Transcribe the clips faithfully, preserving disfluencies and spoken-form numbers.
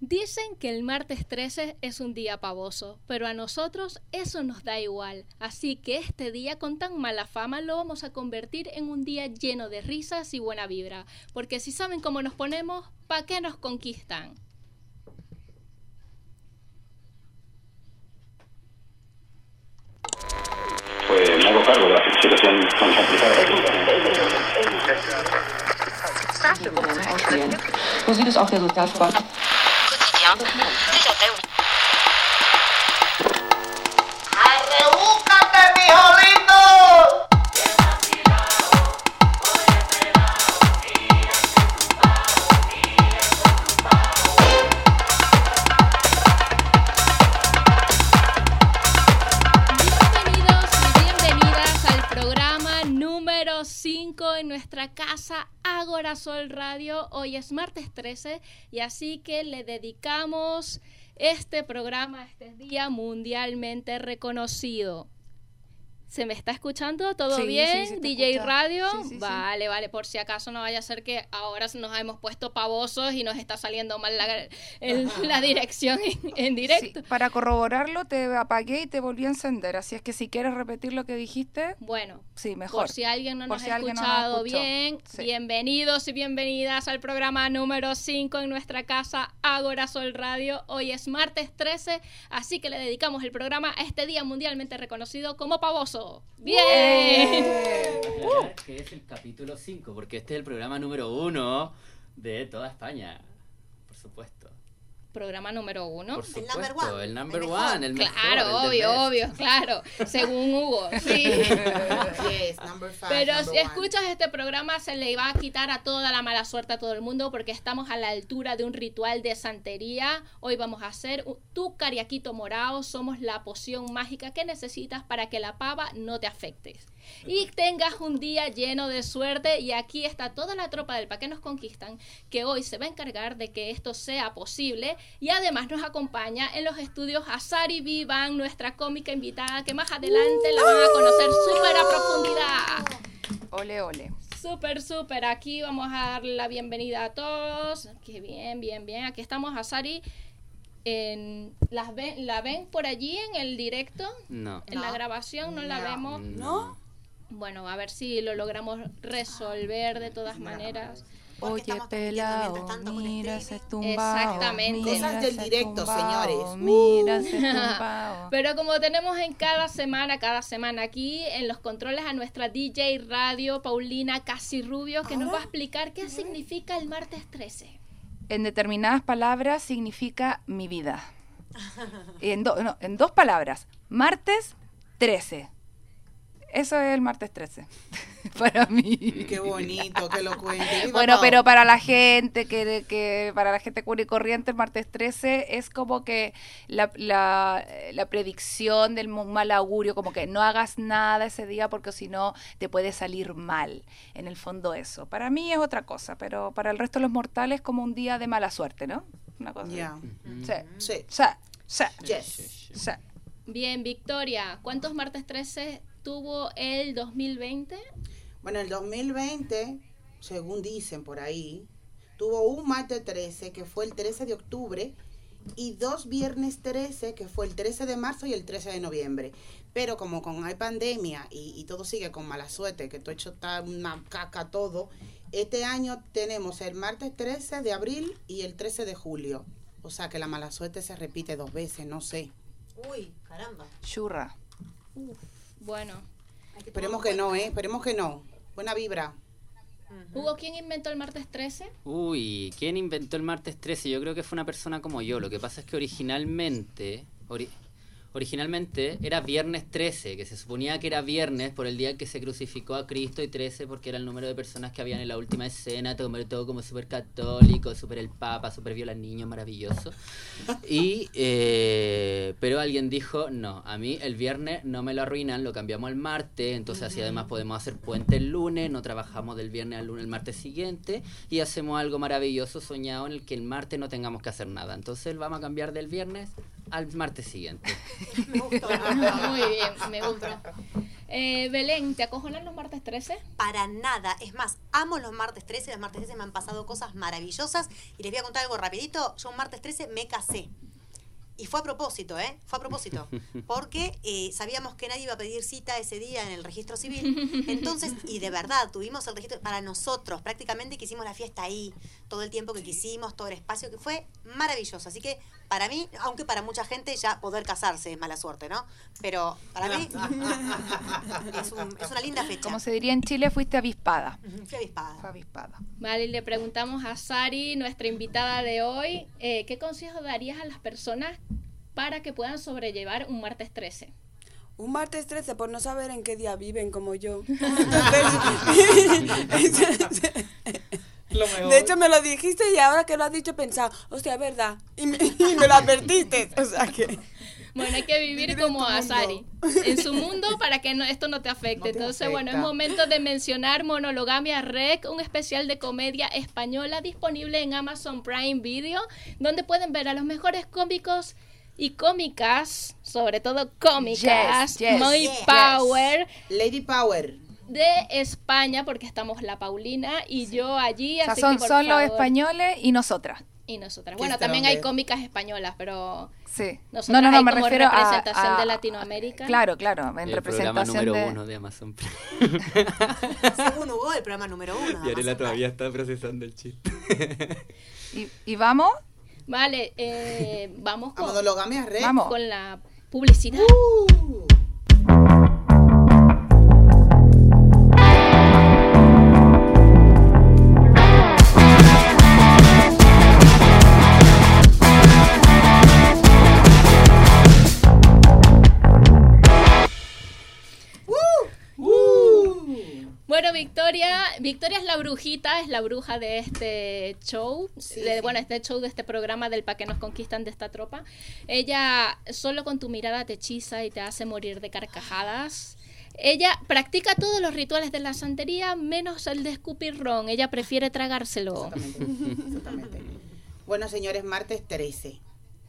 Dicen que el martes trece es un día pavoso, pero a nosotros eso nos da igual. Así que este día con tan mala fama lo vamos a convertir en un día lleno de risas y buena vibra. Porque si saben cómo nos ponemos, ¿pa' qué nos conquistan? Pues me hago cargo de la situación tan complicada. Wo sieht es auf der Sozialsprache? ¡Arrebúcate, mijo lindo! Bienvenidos y bienvenidas al programa número cinco en nuestra casa Ágora Sol Radio. Hoy es martes trece y así que le dedicamos este programa a este día mundialmente reconocido. ¿Se me está escuchando? ¿Todo Sí, bien? sí, sí te D J escucha. Radio. Sí, sí, sí. Vale, vale, por si acaso no vaya a ser que ahora nos hemos puesto pavosos y nos está saliendo mal la, el- la dirección en, en directo. Sí, para corroborarlo te apagué y te volví a encender, así es que si quieres repetir lo que dijiste, Bueno, sí, mejor. por si alguien no Por nos si ha alguien no nos escuchado escuchó. bien, Sí. bienvenidos y bienvenidas al programa número cinco en nuestra casa Ágora Sol Radio. Hoy es martes trece, así que le dedicamos el programa a este día mundialmente reconocido como pavoso. ¡Bien! Aclarar que es el capítulo cinco, porque este es el programa número uno de toda España. Por supuesto. Programa número uno. Por number supuesto, one, el number el mejor. one, el mejor. Claro, el the obvio, best. obvio, claro. Según Hugo, sí. Yes, number five, Pero number si one. escuchas este programa se le va a quitar a toda la mala suerte a todo el mundo porque estamos a la altura de un ritual de santería. Hoy vamos a hacer un- tu cariaquito morado. Somos la poción mágica que necesitas para que la pava no te afecte. Y tengas un día lleno de suerte. Y aquí está toda la tropa del Pa' qué nos conquistan, que hoy se va a encargar de que esto sea posible. Y además nos acompaña en los estudios Azari Vivan, nuestra cómica invitada, que más adelante la van a conocer súper a profundidad. Ole, ole. Súper, súper. Aquí vamos a dar la bienvenida a todos. Qué bien, bien, bien. Aquí estamos, Azari. En, ¿las ven, ¿La ven por allí en el directo? No. En la No. grabación no, la No. vemos. No. Bueno, a ver si lo logramos resolver de todas maneras. Porque Oye, estamos transmitiendo pelao, mientras tanto con mira streaming. ese tumbao. Exactamente. mira Cosas del ese directo, tumbao, señores. Mira ese tumbao. Pero como tenemos en cada semana, cada semana aquí en los controles a nuestra D J Radio, Paulina Casirrubio, que nos va a explicar qué significa el martes trece. En determinadas palabras significa mi vida. En, do- no, en dos palabras. Martes trece. Eso es el martes trece. Para mí. Qué bonito, que lo cuente. Viva Bueno, Pau. pero para la gente que, que para la gente común y corriente el martes trece es como que la, la, la predicción del mu- mal augurio, como que no hagas nada ese día porque si no te puede salir mal. En el fondo eso. Para mí es otra cosa, pero para el resto de los mortales como un día de mala suerte, ¿no? Una cosa. Ya. así. Sí. Sí. Sí. Sí. Yes. Sí. Bien, Victoria, ¿cuántos martes trece tuvo el dos mil veinte? Bueno, el dos mil veinte, según dicen por ahí, tuvo un martes trece, que fue el trece de octubre, y dos viernes trece, que fue el trece de marzo y el trece de noviembre. Pero como con hay pandemia y, y todo sigue con mala suerte, que todo hecho está una caca todo, este año tenemos el martes trece de abril y el trece de julio. O sea que la mala suerte se repite dos veces, no sé. Uy, caramba. Churra. Bueno, Esperemos que no, ¿eh? Esperemos que no. Buena vibra. Hugo, ¿quién inventó el martes trece? Uy, ¿quién inventó el martes trece? Yo creo que fue una persona como yo. Lo que pasa es que originalmente... ori- Originalmente era viernes trece, que se suponía que era viernes por el día en que se crucificó a Cristo, y trece porque era el número de personas que habían en la última escena, todo, todo como súper católico, súper el Papa, súper viola al niño, maravilloso. Y, eh, pero alguien dijo, no, a mí el viernes no me lo arruinan, lo cambiamos al martes, entonces así además podemos hacer puente el lunes, no trabajamos del viernes al lunes el martes siguiente, y hacemos algo maravilloso soñado en el que el martes no tengamos que hacer nada. Entonces vamos a cambiar del viernes al martes siguiente. Me gustó. Muy bien, me gusta. Eh, Belén, ¿te acojonan los martes trece? Para nada, es más, amo los martes trece, los martes trece me han pasado cosas maravillosas y les voy a contar algo rapidito, yo un martes trece me casé. Y fue a propósito, ¿eh? Fue a propósito. Porque eh, sabíamos que nadie iba a pedir cita ese día en el registro civil. Entonces, y de verdad, tuvimos el registro para nosotros. Prácticamente que hicimos la fiesta ahí. Todo el tiempo que quisimos, todo el espacio, que fue maravilloso. Así que para mí, aunque para mucha gente ya poder casarse es mala suerte, ¿no? Pero para mí es, un, es una linda fecha. Como se diría en Chile, fuiste avispada. Fui avispada. Fue avispada. Vale, y le preguntamos a Sari, nuestra invitada de hoy, eh, ¿qué consejo darías a las personas para que puedan sobrellevar un martes trece? Un martes trece por no saber en qué día viven como yo. Lo mejor. De hecho me lo dijiste y ahora que lo has dicho he pensado, hostia, es verdad. Y me, y me lo advertiste. O sea que... Bueno, hay que vivir Vivir como en tu Asari, mundo. en su mundo para que no, esto no te afecte. No te Entonces, afecta. bueno, es momento de mencionar Monologamia Rec, un especial de comedia española disponible en Amazon Prime Video, donde pueden ver a los mejores cómicos y cómicas, sobre todo cómicas, Yes, yes, muy yes. power Lady Power. de España, porque estamos la Paulina y yo allí. O sea, así son, que por son los favor, españoles y nosotras. y nosotras. Qué Bueno, también hay stronger. cómicas españolas, pero Sí. nosotras No, no, no, hay me como refiero a, representación a- de Latinoamérica. Claro, claro, en El programa representación número de... uno de Amazon Prime. Según Hugo, el programa número uno. Y Arela Amazon todavía está procesando el chiste. ¿Y, y vamos? Vale, eh, vamos A con, Monologamia Red. Vamos. con la publicidad. Uh. Bueno, Victoria, Victoria es la brujita, es la bruja de este show, Sí, de, sí. bueno, este show de este programa del Pa' que nos conquistan de esta tropa. Ella solo con tu mirada te hechiza y te hace morir de carcajadas. Ella practica todos los rituales de la santería menos el de escupir ron. Ella prefiere tragárselo. Exactamente, exactamente. Bueno, señores, martes trece.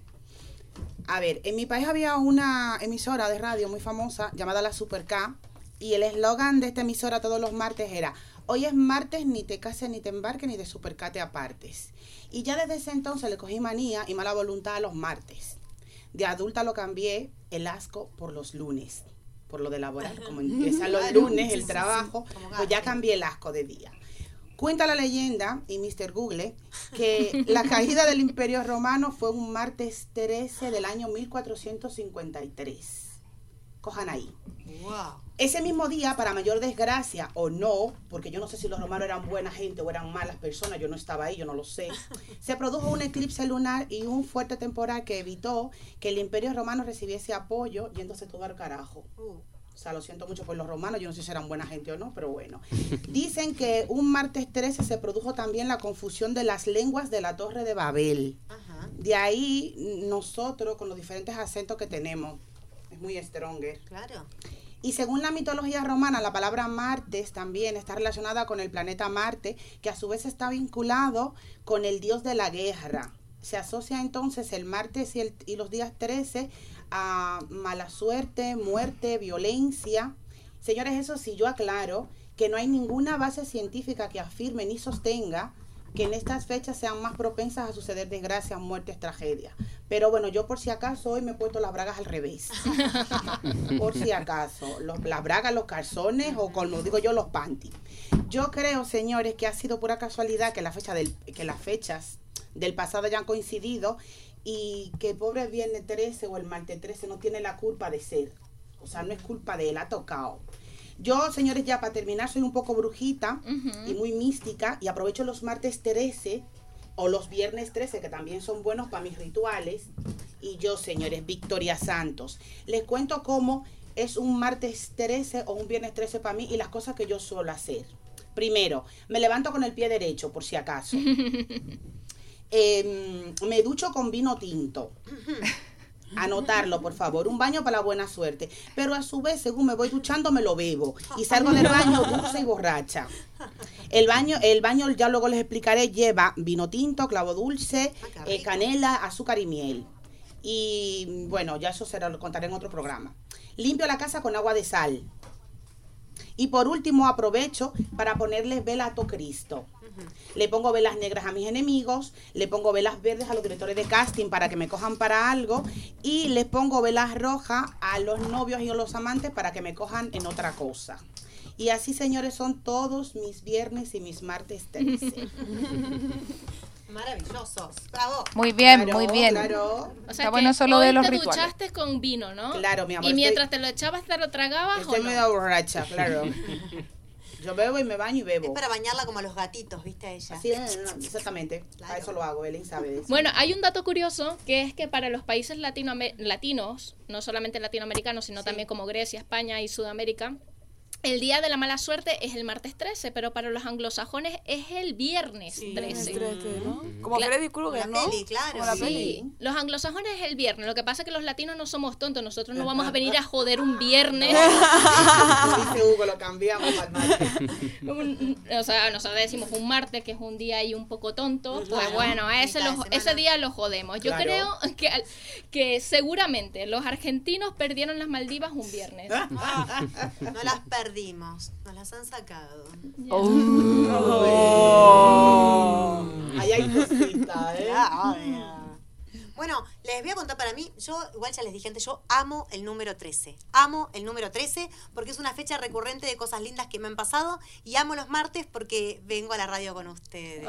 A ver, en mi país había una emisora de radio muy famosa llamada La Super K, y el eslogan de esta emisora todos los martes era: hoy es martes, ni te cases, ni te embarques, ni de Super K te apartes. Y ya desde ese entonces le cogí manía y mala voluntad a los martes. De adulta lo cambié el asco por los lunes, por lo de laborar. Como empieza los Claro, lunes sí, el sí, trabajo, sí, como pues ya gafe. cambié el asco de día. Cuenta la leyenda, y mister Google, que la caída del Imperio Romano fue un martes trece del año mil cuatrocientos cincuenta y tres. Cojan ahí. Wow. Ese mismo día, para mayor desgracia o no, porque yo no sé si los romanos eran buena gente o eran malas personas, yo no estaba ahí, yo no lo sé, se produjo un eclipse lunar y un fuerte temporal que evitó que el Imperio Romano recibiese apoyo, yéndose todo al carajo. Uh. O sea, lo siento mucho por los romanos, yo no sé si eran buena gente o no, pero bueno. Dicen que un martes trece se produjo también la confusión de las lenguas de la Torre de Babel. Ajá. De ahí nosotros, con los diferentes acentos que tenemos, es muy stronger. Claro. Y según la mitología romana, la palabra martes también está relacionada con el planeta Marte, que a su vez está vinculado con el dios de la guerra. Se asocia entonces el martes y, el, y los días trece a mala suerte, muerte, violencia. Señores, eso sí, yo aclaro que no hay ninguna base científica que afirme ni sostenga que en estas fechas sean más propensas a suceder desgracias, muertes, tragedias. Pero bueno, yo por si acaso hoy me he puesto las bragas al revés. Por si acaso, los, las bragas, los calzones o como digo yo, los panties. Yo creo, señores, que ha sido pura casualidad que, la fecha del, que las fechas del pasado hayan coincidido y que pobre viernes trece o el martes trece no tiene la culpa de ser. O sea, no es culpa de él, ha tocado. Yo, señores, ya para terminar, soy un poco brujita Ujú. y muy mística y aprovecho los martes trece o los viernes trece, que también son buenos para mis rituales. Y yo, señores, Victoria Santos, les cuento cómo es un martes trece o un viernes trece para mí y las cosas que yo suelo hacer. Primero, me levanto con el pie derecho, por si acaso. Eh, me ducho con vino tinto. Anotarlo, por favor. Un baño para la buena suerte. Pero a su vez, según me voy duchando, me lo bebo. Y salgo del baño dulce y borracha. El baño, el baño, ya luego les explicaré, lleva vino tinto, clavo dulce, Ah, qué eh, rico. canela, azúcar y miel. Y bueno, ya eso será, lo contaré en otro programa. Limpio la casa con agua de sal. Y por último aprovecho para ponerles vela a todo Cristo. Le pongo velas negras a mis enemigos, le pongo velas verdes a los directores de casting para que me cojan para algo y les pongo velas rojas a los novios y a los amantes para que me cojan en otra cosa. Y así, señores, son todos mis viernes y mis martes trece. Maravillosos, bravo. Muy bien, Claro, muy bien. claro. O sea Está que bueno solo hoy de los te rituales. duchaste con vino, ¿no? Claro, mi amor, Y mientras estoy- te lo echabas, te lo tragabas Estoy o no. medio borracha, claro. Yo bebo y me baño y Es bebo. para bañarla como a los gatitos, ¿viste a ella? Así es, exactamente. Claro. A eso lo hago, Belén sabe de eso. Bueno, hay un dato curioso que es que para los países latinoame- latinos, no solamente latinoamericanos, sino Sí. también como Grecia, España y Sudamérica, el día de la mala suerte es el martes trece, pero para los anglosajones es el viernes Sí, trece. trece, ¿no? Como Cla- Freddy Krueger, La ¿no? peli, claro. Como la Sí. peli. Sí, los anglosajones es el viernes. Lo que pasa es que los latinos no somos tontos. Nosotros no vamos a venir a joder un viernes. Como dice Hugo, lo cambiamos al martes. Un- o sea, nosotros decimos un martes, que es un día ahí un poco tonto. Pues Claro, bueno, a ese, mitad de lo- semana. ese día lo jodemos. Yo Claro. creo que, al- que seguramente los argentinos perdieron las Maldivas un viernes. Ah, no las perdimos, nos las han sacado. Ahí hay cositas, ¿eh? Bueno, les voy a contar para mí, yo igual ya les dije antes, yo amo el número trece. Amo el número trece porque es una fecha recurrente de cosas lindas que me han pasado y amo los martes porque vengo a la radio con ustedes.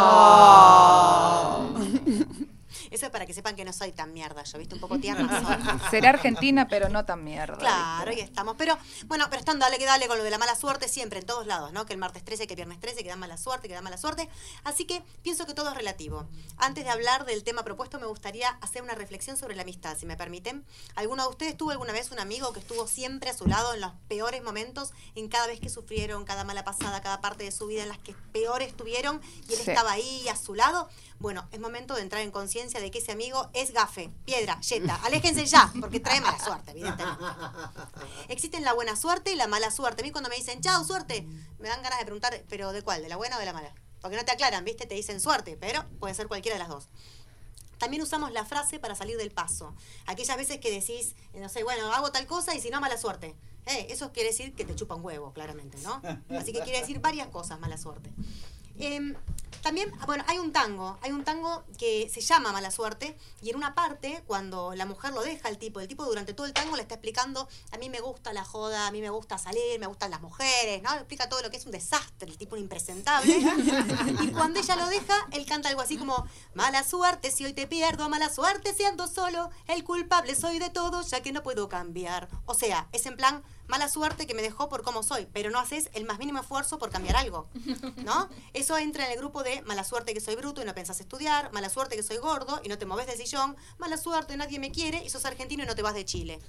Eso es para que sepan que no soy tan mierda, yo, ¿viste? Un poco tierna soy. Será argentina, pero no tan mierda. Claro, ¿viste? ahí estamos. Pero, bueno, pero están dale que dale con lo de la mala suerte siempre, en todos lados, ¿no? Que el martes trece, que el viernes trece, que da mala suerte, que da mala suerte. Así que pienso que todo es relativo. Antes de hablar del tema propuesto, me gustaría hacer una reflexión sobre la amistad, si me permiten. ¿Alguno de ustedes tuvo alguna vez un amigo que estuvo siempre a su lado en los peores momentos, en cada vez que sufrieron, cada mala pasada, cada parte de su vida en las que peor estuvieron y él Sí. estaba ahí a su lado? Bueno, es momento de entrar en conciencia de que ese amigo es gafe, piedra, yeta. Aléjense ya, porque trae mala suerte, evidentemente. Existen la buena suerte y la mala suerte. A mí cuando me dicen, chao, suerte, me dan ganas de preguntar, ¿pero de cuál? ¿De la buena o de la mala? Porque no te aclaran, ¿viste? Te dicen suerte, pero puede ser cualquiera de las dos. También usamos la frase para salir del paso. Aquellas veces que decís, no sé, bueno, hago tal cosa y si no, mala suerte. Eh, eso quiere decir que te chupa un huevo, claramente, ¿no? Así que quiere decir varias cosas, mala suerte. Eh, también, bueno, hay un tango, hay un tango que se llama Mala Suerte y en una parte, cuando la mujer lo deja al tipo, el tipo durante todo el tango le está explicando, a mí me gusta la joda, a mí me gusta salir, me gustan las mujeres, ¿no? Le explica todo lo que es un desastre, el tipo un impresentable. Y cuando ella lo deja, él canta algo así como, mala suerte si hoy te pierdo, mala suerte si ando solo, el culpable soy de todo ya que no puedo cambiar. O sea, es en plan, mala suerte que me dejó por cómo soy, pero no haces el más mínimo esfuerzo por cambiar algo, ¿no? Eso entra en el grupo de mala suerte que soy bruto y no pensás estudiar, mala suerte que soy gordo y no te moves del sillón, mala suerte nadie me quiere y sos argentino y no te vas de Chile.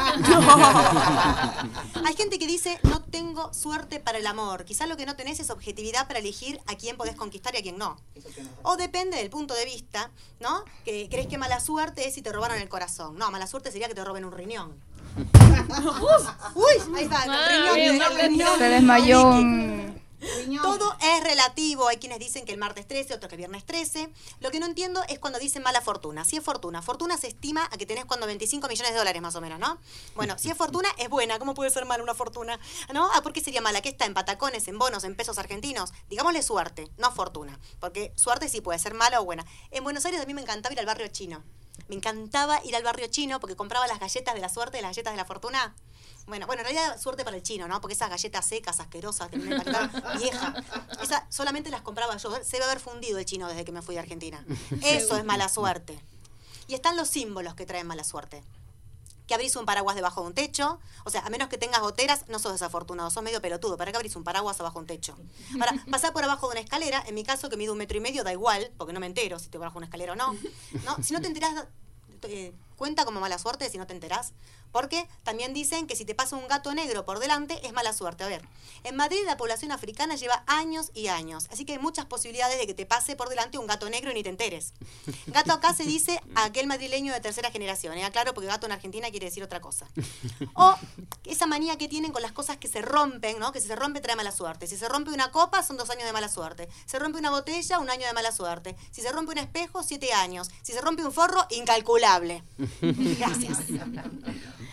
Hay gente que dice, no tengo suerte para el amor. Quizás lo que no tenés es objetividad para elegir a quién podés conquistar y a quién no. O depende del punto de vista, ¿no? Que crees que mala suerte es si te robaron el corazón. No, mala suerte sería que te roben un riñón. Uy, ahí está, el Ah, riñón, bien, el bien, riñón. bien. Se desmayó un... Todo es relativo. Hay quienes dicen que el martes trece, otros que el viernes trece. Lo que no entiendo es cuando dicen mala fortuna. Si es fortuna, fortuna se estima a que tenés cuando veinticinco millones de dólares más o menos, ¿no? Bueno, si es fortuna, es buena. ¿Cómo puede ser mala una fortuna? ¿No? Ah, ¿por qué sería mala? ¿Qué está en patacones, en bonos, en pesos argentinos? Digámosle suerte, no fortuna. Porque suerte sí puede ser mala o buena. En Buenos Aires a mí me encantaba ir al barrio chino. Me encantaba ir al barrio chino porque compraba las galletas de la suerte y las galletas de la fortuna. Bueno, bueno, en realidad suerte para el chino, ¿no? Porque esas galletas secas, asquerosas, que me empaquetaban, viejas, esas solamente las compraba yo. Se debe haber fundido el chino desde que me fui de Argentina. Eso es mala suerte. Y están los símbolos que traen mala suerte. Que abrís un paraguas debajo de un techo. O sea, a menos que tengas goteras, no sos desafortunado, sos medio pelotudo. ¿Para qué abrís un paraguas abajo de un techo? Ahora, pasar por abajo de una escalera, en mi caso que mido un metro y medio, da igual, porque no me entero si te bajo una escalera o no. ¿No? Si no te enterás, eh, cuenta como mala suerte si no te enterás. Porque también dicen que si te pasa un gato negro por delante es mala suerte. A ver, en Madrid la población africana lleva años y años, así que hay muchas posibilidades de que te pase por delante un gato negro y ni te enteres. Gato acá se dice a aquel madrileño de tercera generación, ¿eh? Claro, porque gato en Argentina quiere decir otra cosa. O esa manía que tienen con las cosas que se rompen, ¿no? Que si se rompe trae mala suerte. Si se rompe una copa son dos años de mala suerte. Se rompe una botella, un año de mala suerte. Si se rompe un espejo, siete años. Si se rompe un forro, incalculable. Gracias.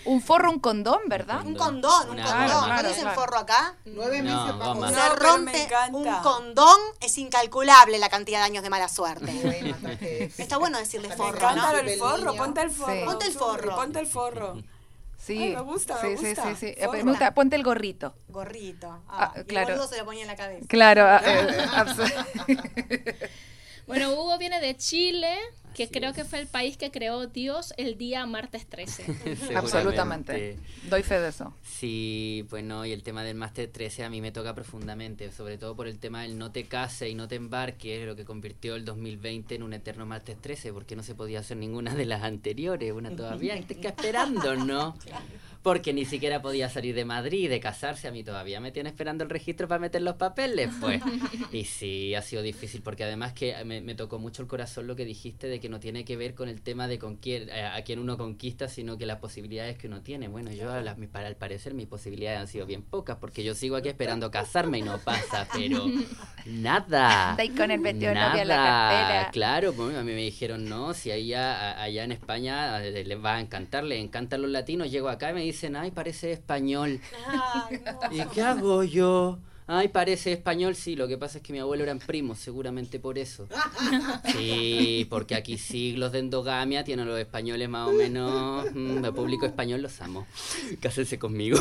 Un forro, un condón, ¿verdad? Un condón, un Una condón. goma. ¿No dicen Claro. forro acá? Nueve No, meses para goma. Se No, pero me rompe encanta. un condón, es incalculable la cantidad de años de mala suerte. Buena, traje. Está bueno decirle Me Me forro, encanta ¿no? el Del forro, niño. ponte el forro. Sí. Ponte el forro. Ponte el forro. Sí. Ay, me gusta, sí, me sí, gusta. sí, sí. Forro. Me gusta, ponte el gorrito. Gorrito. Ah, Ah, y claro. el boludo se lo ponía en la cabeza. Claro, eh, abs- Bueno, Hugo viene de Chile, que Así creo es. que fue el país que creó Dios el día martes trece. absolutamente. Doy fe de eso. Sí, bueno, y el tema del máster trece a mí me toca profundamente, sobre todo por el tema del no te cases y no te embarques, lo que convirtió el dos mil veinte en un eterno martes trece, porque no se podía hacer ninguna de las anteriores, una todavía está esperando, ¿no? Porque ni siquiera podía salir de Madrid, de casarse, a mí todavía me tiene esperando el registro para meter los papeles, pues. Y sí, ha sido difícil, porque además que me, me tocó mucho el corazón lo que dijiste de que no tiene que ver con el tema de con quién, a, a quién uno conquista, sino que las posibilidades que uno tiene. Bueno, yo a las- para el parecer mis posibilidades han sido bien pocas, porque yo sigo aquí esperando casarme y no pasa, pero nada. Anda ahí con el vestido de Nada, novia en la cartera. claro, pues a mí me dijeron, no, si allá, allá en España eh, les va a encantar, les encantan los latinos, llego acá y me dicen, ay, parece español. Ay, no. ¿Y qué hago yo? Ay, parece español, sí, lo que pasa es que mi abuelo eran primos, seguramente por eso. Sí, porque aquí siglos de endogamia tienen los españoles más o menos, mm, el público español los amo. Cásense conmigo.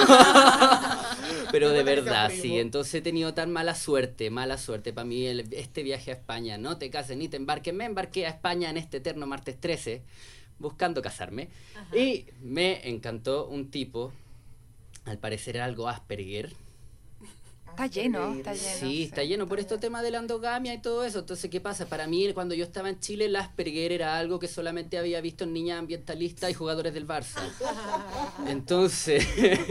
Pero de verdad, sí, entonces he tenido tan mala suerte, mala suerte para mí el- este viaje a España, no te cases ni te embarques, me embarqué a España en este eterno martes trece, buscando casarme, y me encantó un tipo, al parecer era algo Asperger. Está lleno, está lleno. Sí, está lleno por este tema de la endogamia y todo eso. Entonces, ¿qué pasa? Para mí, cuando yo estaba en Chile, el Asperger era algo que solamente había visto en niñas ambientalistas y jugadores del Barça. Entonces,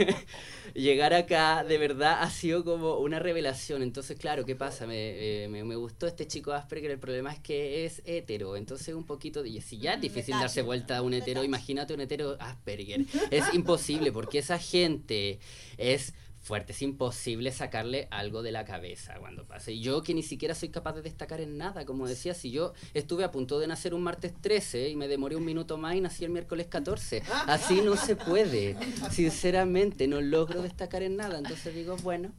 llegar acá, de verdad, ha sido como una revelación. Entonces, claro, ¿qué pasa? Me, eh, me, me gustó este chico Asperger, el problema es que es hetero. Entonces, un poquito, de, si ya es difícil detalle, darse vuelta a un un hetero, detalle. imagínate un hetero Asperger. Es imposible, porque esa gente es fuerte, es imposible sacarle algo de la cabeza cuando pase. Y yo que ni siquiera soy capaz de destacar en nada, como decía, si yo estuve a punto de nacer un martes trece y me demoré un minuto más y nací el miércoles catorce. Así no se puede. Sinceramente, no logro destacar en nada. Entonces digo, bueno,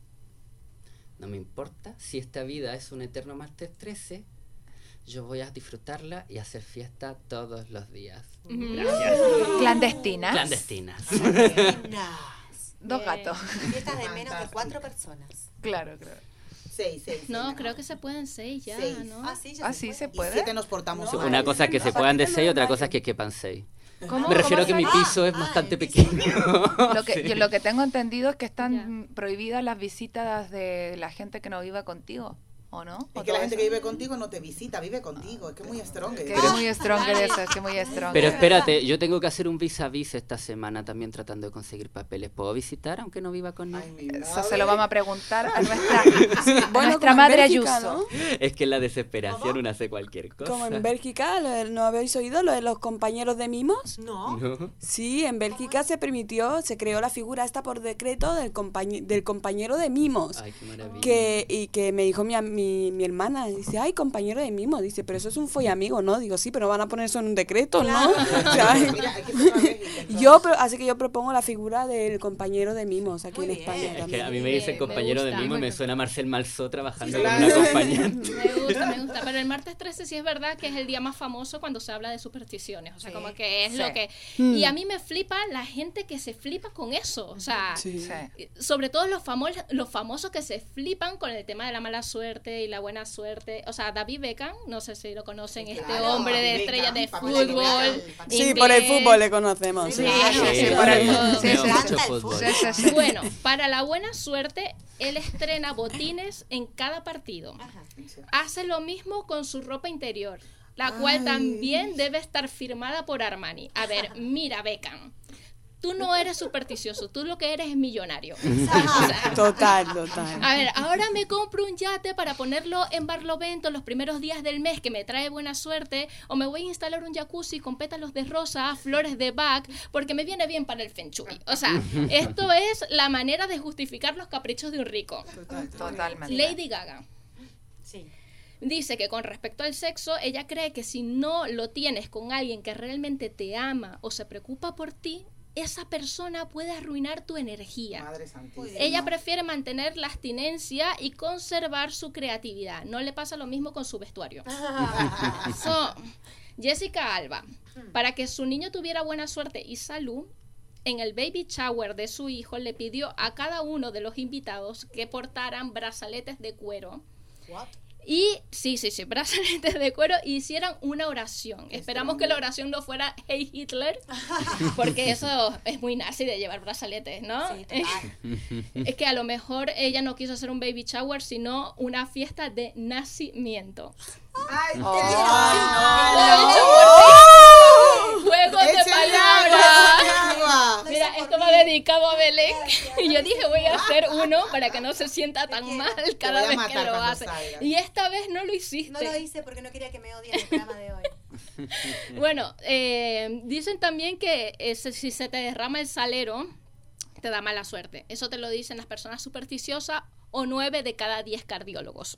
no me importa si esta vida es un eterno martes trece, yo voy a disfrutarla y hacer fiesta todos los días. Gracias. Clandestinas. Clandestinas. No. Dos Bien. gatos. Fiestas de menos de cuatro personas. Claro, claro. Seis, seis. No, seis, creo que se pueden seis ya, Seis. ¿no? Ah, sí, ya Ah, se sí, puede. se Y puede. siete nos portamos No. mal. Una cosa es que se A puedan de partir seis, del otra mayo. cosa es que quepan seis. ¿Cómo? Me refiero a que ¿Cómo mi se- piso es Ah, bastante el piso. pequeño. Lo que, Sí. yo lo que tengo entendido es que están Ya. mm, prohibidas las visitas de la gente que no viva contigo, ¿o no? ¿O Es que la todo gente eso? que vive contigo no te visita, vive contigo. Es que es muy strong. Que ¿eh? es muy stronger eso, es que muy stronger. Pero espérate, yo tengo que hacer un vis a vis esta semana también tratando de conseguir papeles. ¿Puedo visitar aunque no viva con Ay, nadie? mi Eso madre. se lo vamos a preguntar a nuestra, a Bueno, nuestra como en madre Bélgica, Ayuso. ¿no? Es que en la desesperación uno hace cualquier cosa. Como en Bélgica, ¿lo- ¿no habéis oído lo de los compañeros de mimos? No. ¿No? Sí, en Bélgica se permitió, se creó la figura esta por decreto del, compañe- del compañero de mimos. Ay, qué maravilla. Que, y que me dijo mi, am- mi, mi hermana, dice, ay, compañero de mimo, dice, pero eso es un follamigo, ¿no? Digo, sí, pero van a poner eso en un decreto, ¿no? O sea, Mira, hay que ser una Bélgica, entonces. yo, pro- así que yo propongo la figura del compañero de mimos aquí Muy en bien. España Es que también. a mí me dicen Me compañero de gusta. mimo y me suena Marcel Malzó trabajando Sí, con claro. una acompañante. Me gusta, me gusta. Pero el martes trece sí es verdad que es el día más famoso cuando se habla de supersticiones. O sea, Sí. como que es Sí. lo que... Mm. Y a mí me flipa la gente que se flipa con eso. O sea, Sí. Sí. sobre todo los, famos, los famosos que se flipan con el tema de la mala suerte y la buena suerte. O sea, David Beckham, no sé si lo conocen, este Claro, hombre de David estrellas de Beckham, papel de fútbol. Beckham. Sí, por el inglés. fútbol le conocemos. Sí, sí. sí, sí, Sí, por el- veo sí, sí, mucho sí. fútbol. Sí, sí, sí. Bueno, para la buena suerte, él estrena botines en cada partido. Hace lo mismo con su ropa interior, la cual Ay. también debe estar firmada por Armani. A ver, mira, Beckham, tú no eres supersticioso, tú lo que eres es millonario. O sea, Total, total. a ver, ahora me compro un yate para ponerlo en Barlovento los primeros días del mes que me trae buena suerte, o me voy a instalar un jacuzzi con pétalos de rosa, flores de Bach, porque me viene bien para el Feng Shui. O sea, esto es la manera de justificar los caprichos de un rico. Totalmente. Lady Gaga Sí. dice que con respecto al sexo, ella cree que si no lo tienes con alguien que realmente te ama o se preocupa por ti, esa persona puede arruinar tu energía. Madre santísima. Ella prefiere mantener la abstinencia y conservar su creatividad. No le pasa lo mismo con su vestuario. So, Jessica Alba, para que su niño tuviera buena suerte y salud, en el baby shower de su hijo le pidió a cada uno de los invitados que portaran brazaletes de cuero. What? Y, sí, sí, sí, brazaletes de cuero, y hicieran una oración. Esperamos que la oración no fuera Hey Hitler, porque eso es muy nazi de llevar brazaletes, ¿no? Sí, total. Es que a lo mejor ella no quiso hacer un baby shower, sino una fiesta de nacimiento. Ay, qué Ay, Lo he bien. hecho por ti. Juegos de Échale palabras. agua, échale agua. Mira, Lo hizo esto por va mí. dedicado a Belén. Gracias. Y yo dije, voy a hacer uno para que no se sienta tan quiero. mal Te cada voy a vez que matar lo cuando hace. salga. Y esta vez no lo hiciste. No lo hice porque no quería que me odien el programa de hoy. Bueno, eh, dicen también que eh, si si se te derrama el salero, te da mala suerte. Eso te lo dicen las personas supersticiosas o nueve de cada diez cardiólogos.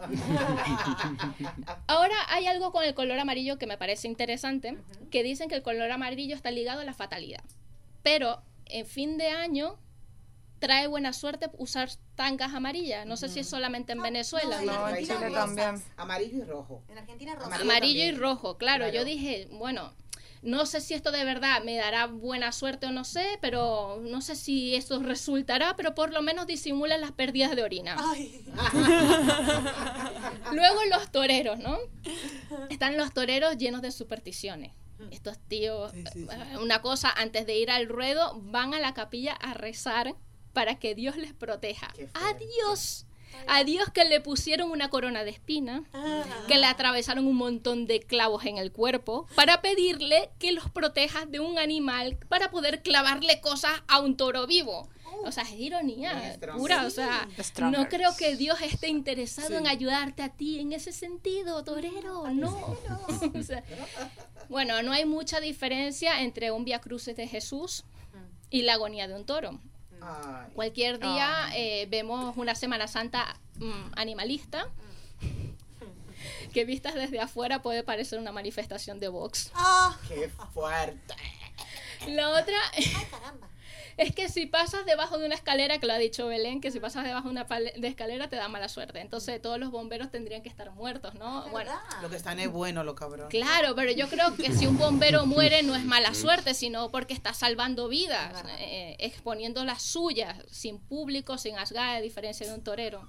Ahora hay algo con el color amarillo que me parece interesante, que dicen que el color amarillo está ligado a la fatalidad. Pero en fin de año trae buena suerte usar tangas amarillas. No sé si es solamente en Venezuela. no, No, en Argentina Chile rosas. también. Amarillo y rojo. En Argentina rosa. Amarillo Amarillo y también. rojo, claro. Claro. Yo dije, bueno, no sé si esto de verdad me dará buena suerte o no sé, pero no sé si esto resultará, pero por lo menos disimula las pérdidas de orina. Ay, Luego los toreros, ¿no? Están los toreros llenos de supersticiones. Estos tíos, Sí, sí, sí. eh, una cosa, antes de ir al ruedo, van a la capilla a rezar para que Dios les proteja. Qué fuerte. Adiós. A Dios que le pusieron una corona de espina, ah, que le atravesaron un montón de clavos en el cuerpo para pedirle que los proteja de un animal para poder clavarle cosas a un toro vivo. O sea, es ironía Bien strong. pura. O sea, Strongers. no creo que Dios esté interesado Sí. en ayudarte a ti en ese sentido, torero. No. O sea, bueno, no hay mucha diferencia entre un Vía Crucis de Jesús y la agonía de un toro. Ay. Cualquier día Ah. eh, vemos una Semana Santa mm, animalista que vistas desde afuera puede parecer una manifestación de Vox. ah, Qué fuerte. La otra ay, caramba. es que si pasas debajo de una escalera, que lo ha dicho Belén, que si pasas debajo de una pale- de escalera te da mala suerte. Entonces todos los bomberos tendrían que estar muertos, ¿no? Bueno, ¿Verdad? Lo que están es bueno, lo cabrón. claro, pero yo creo que si un bombero muere no es mala suerte, sino porque está salvando vidas, Verdad. eh, exponiendo las suyas, sin público, sin asgar, a diferencia de un torero.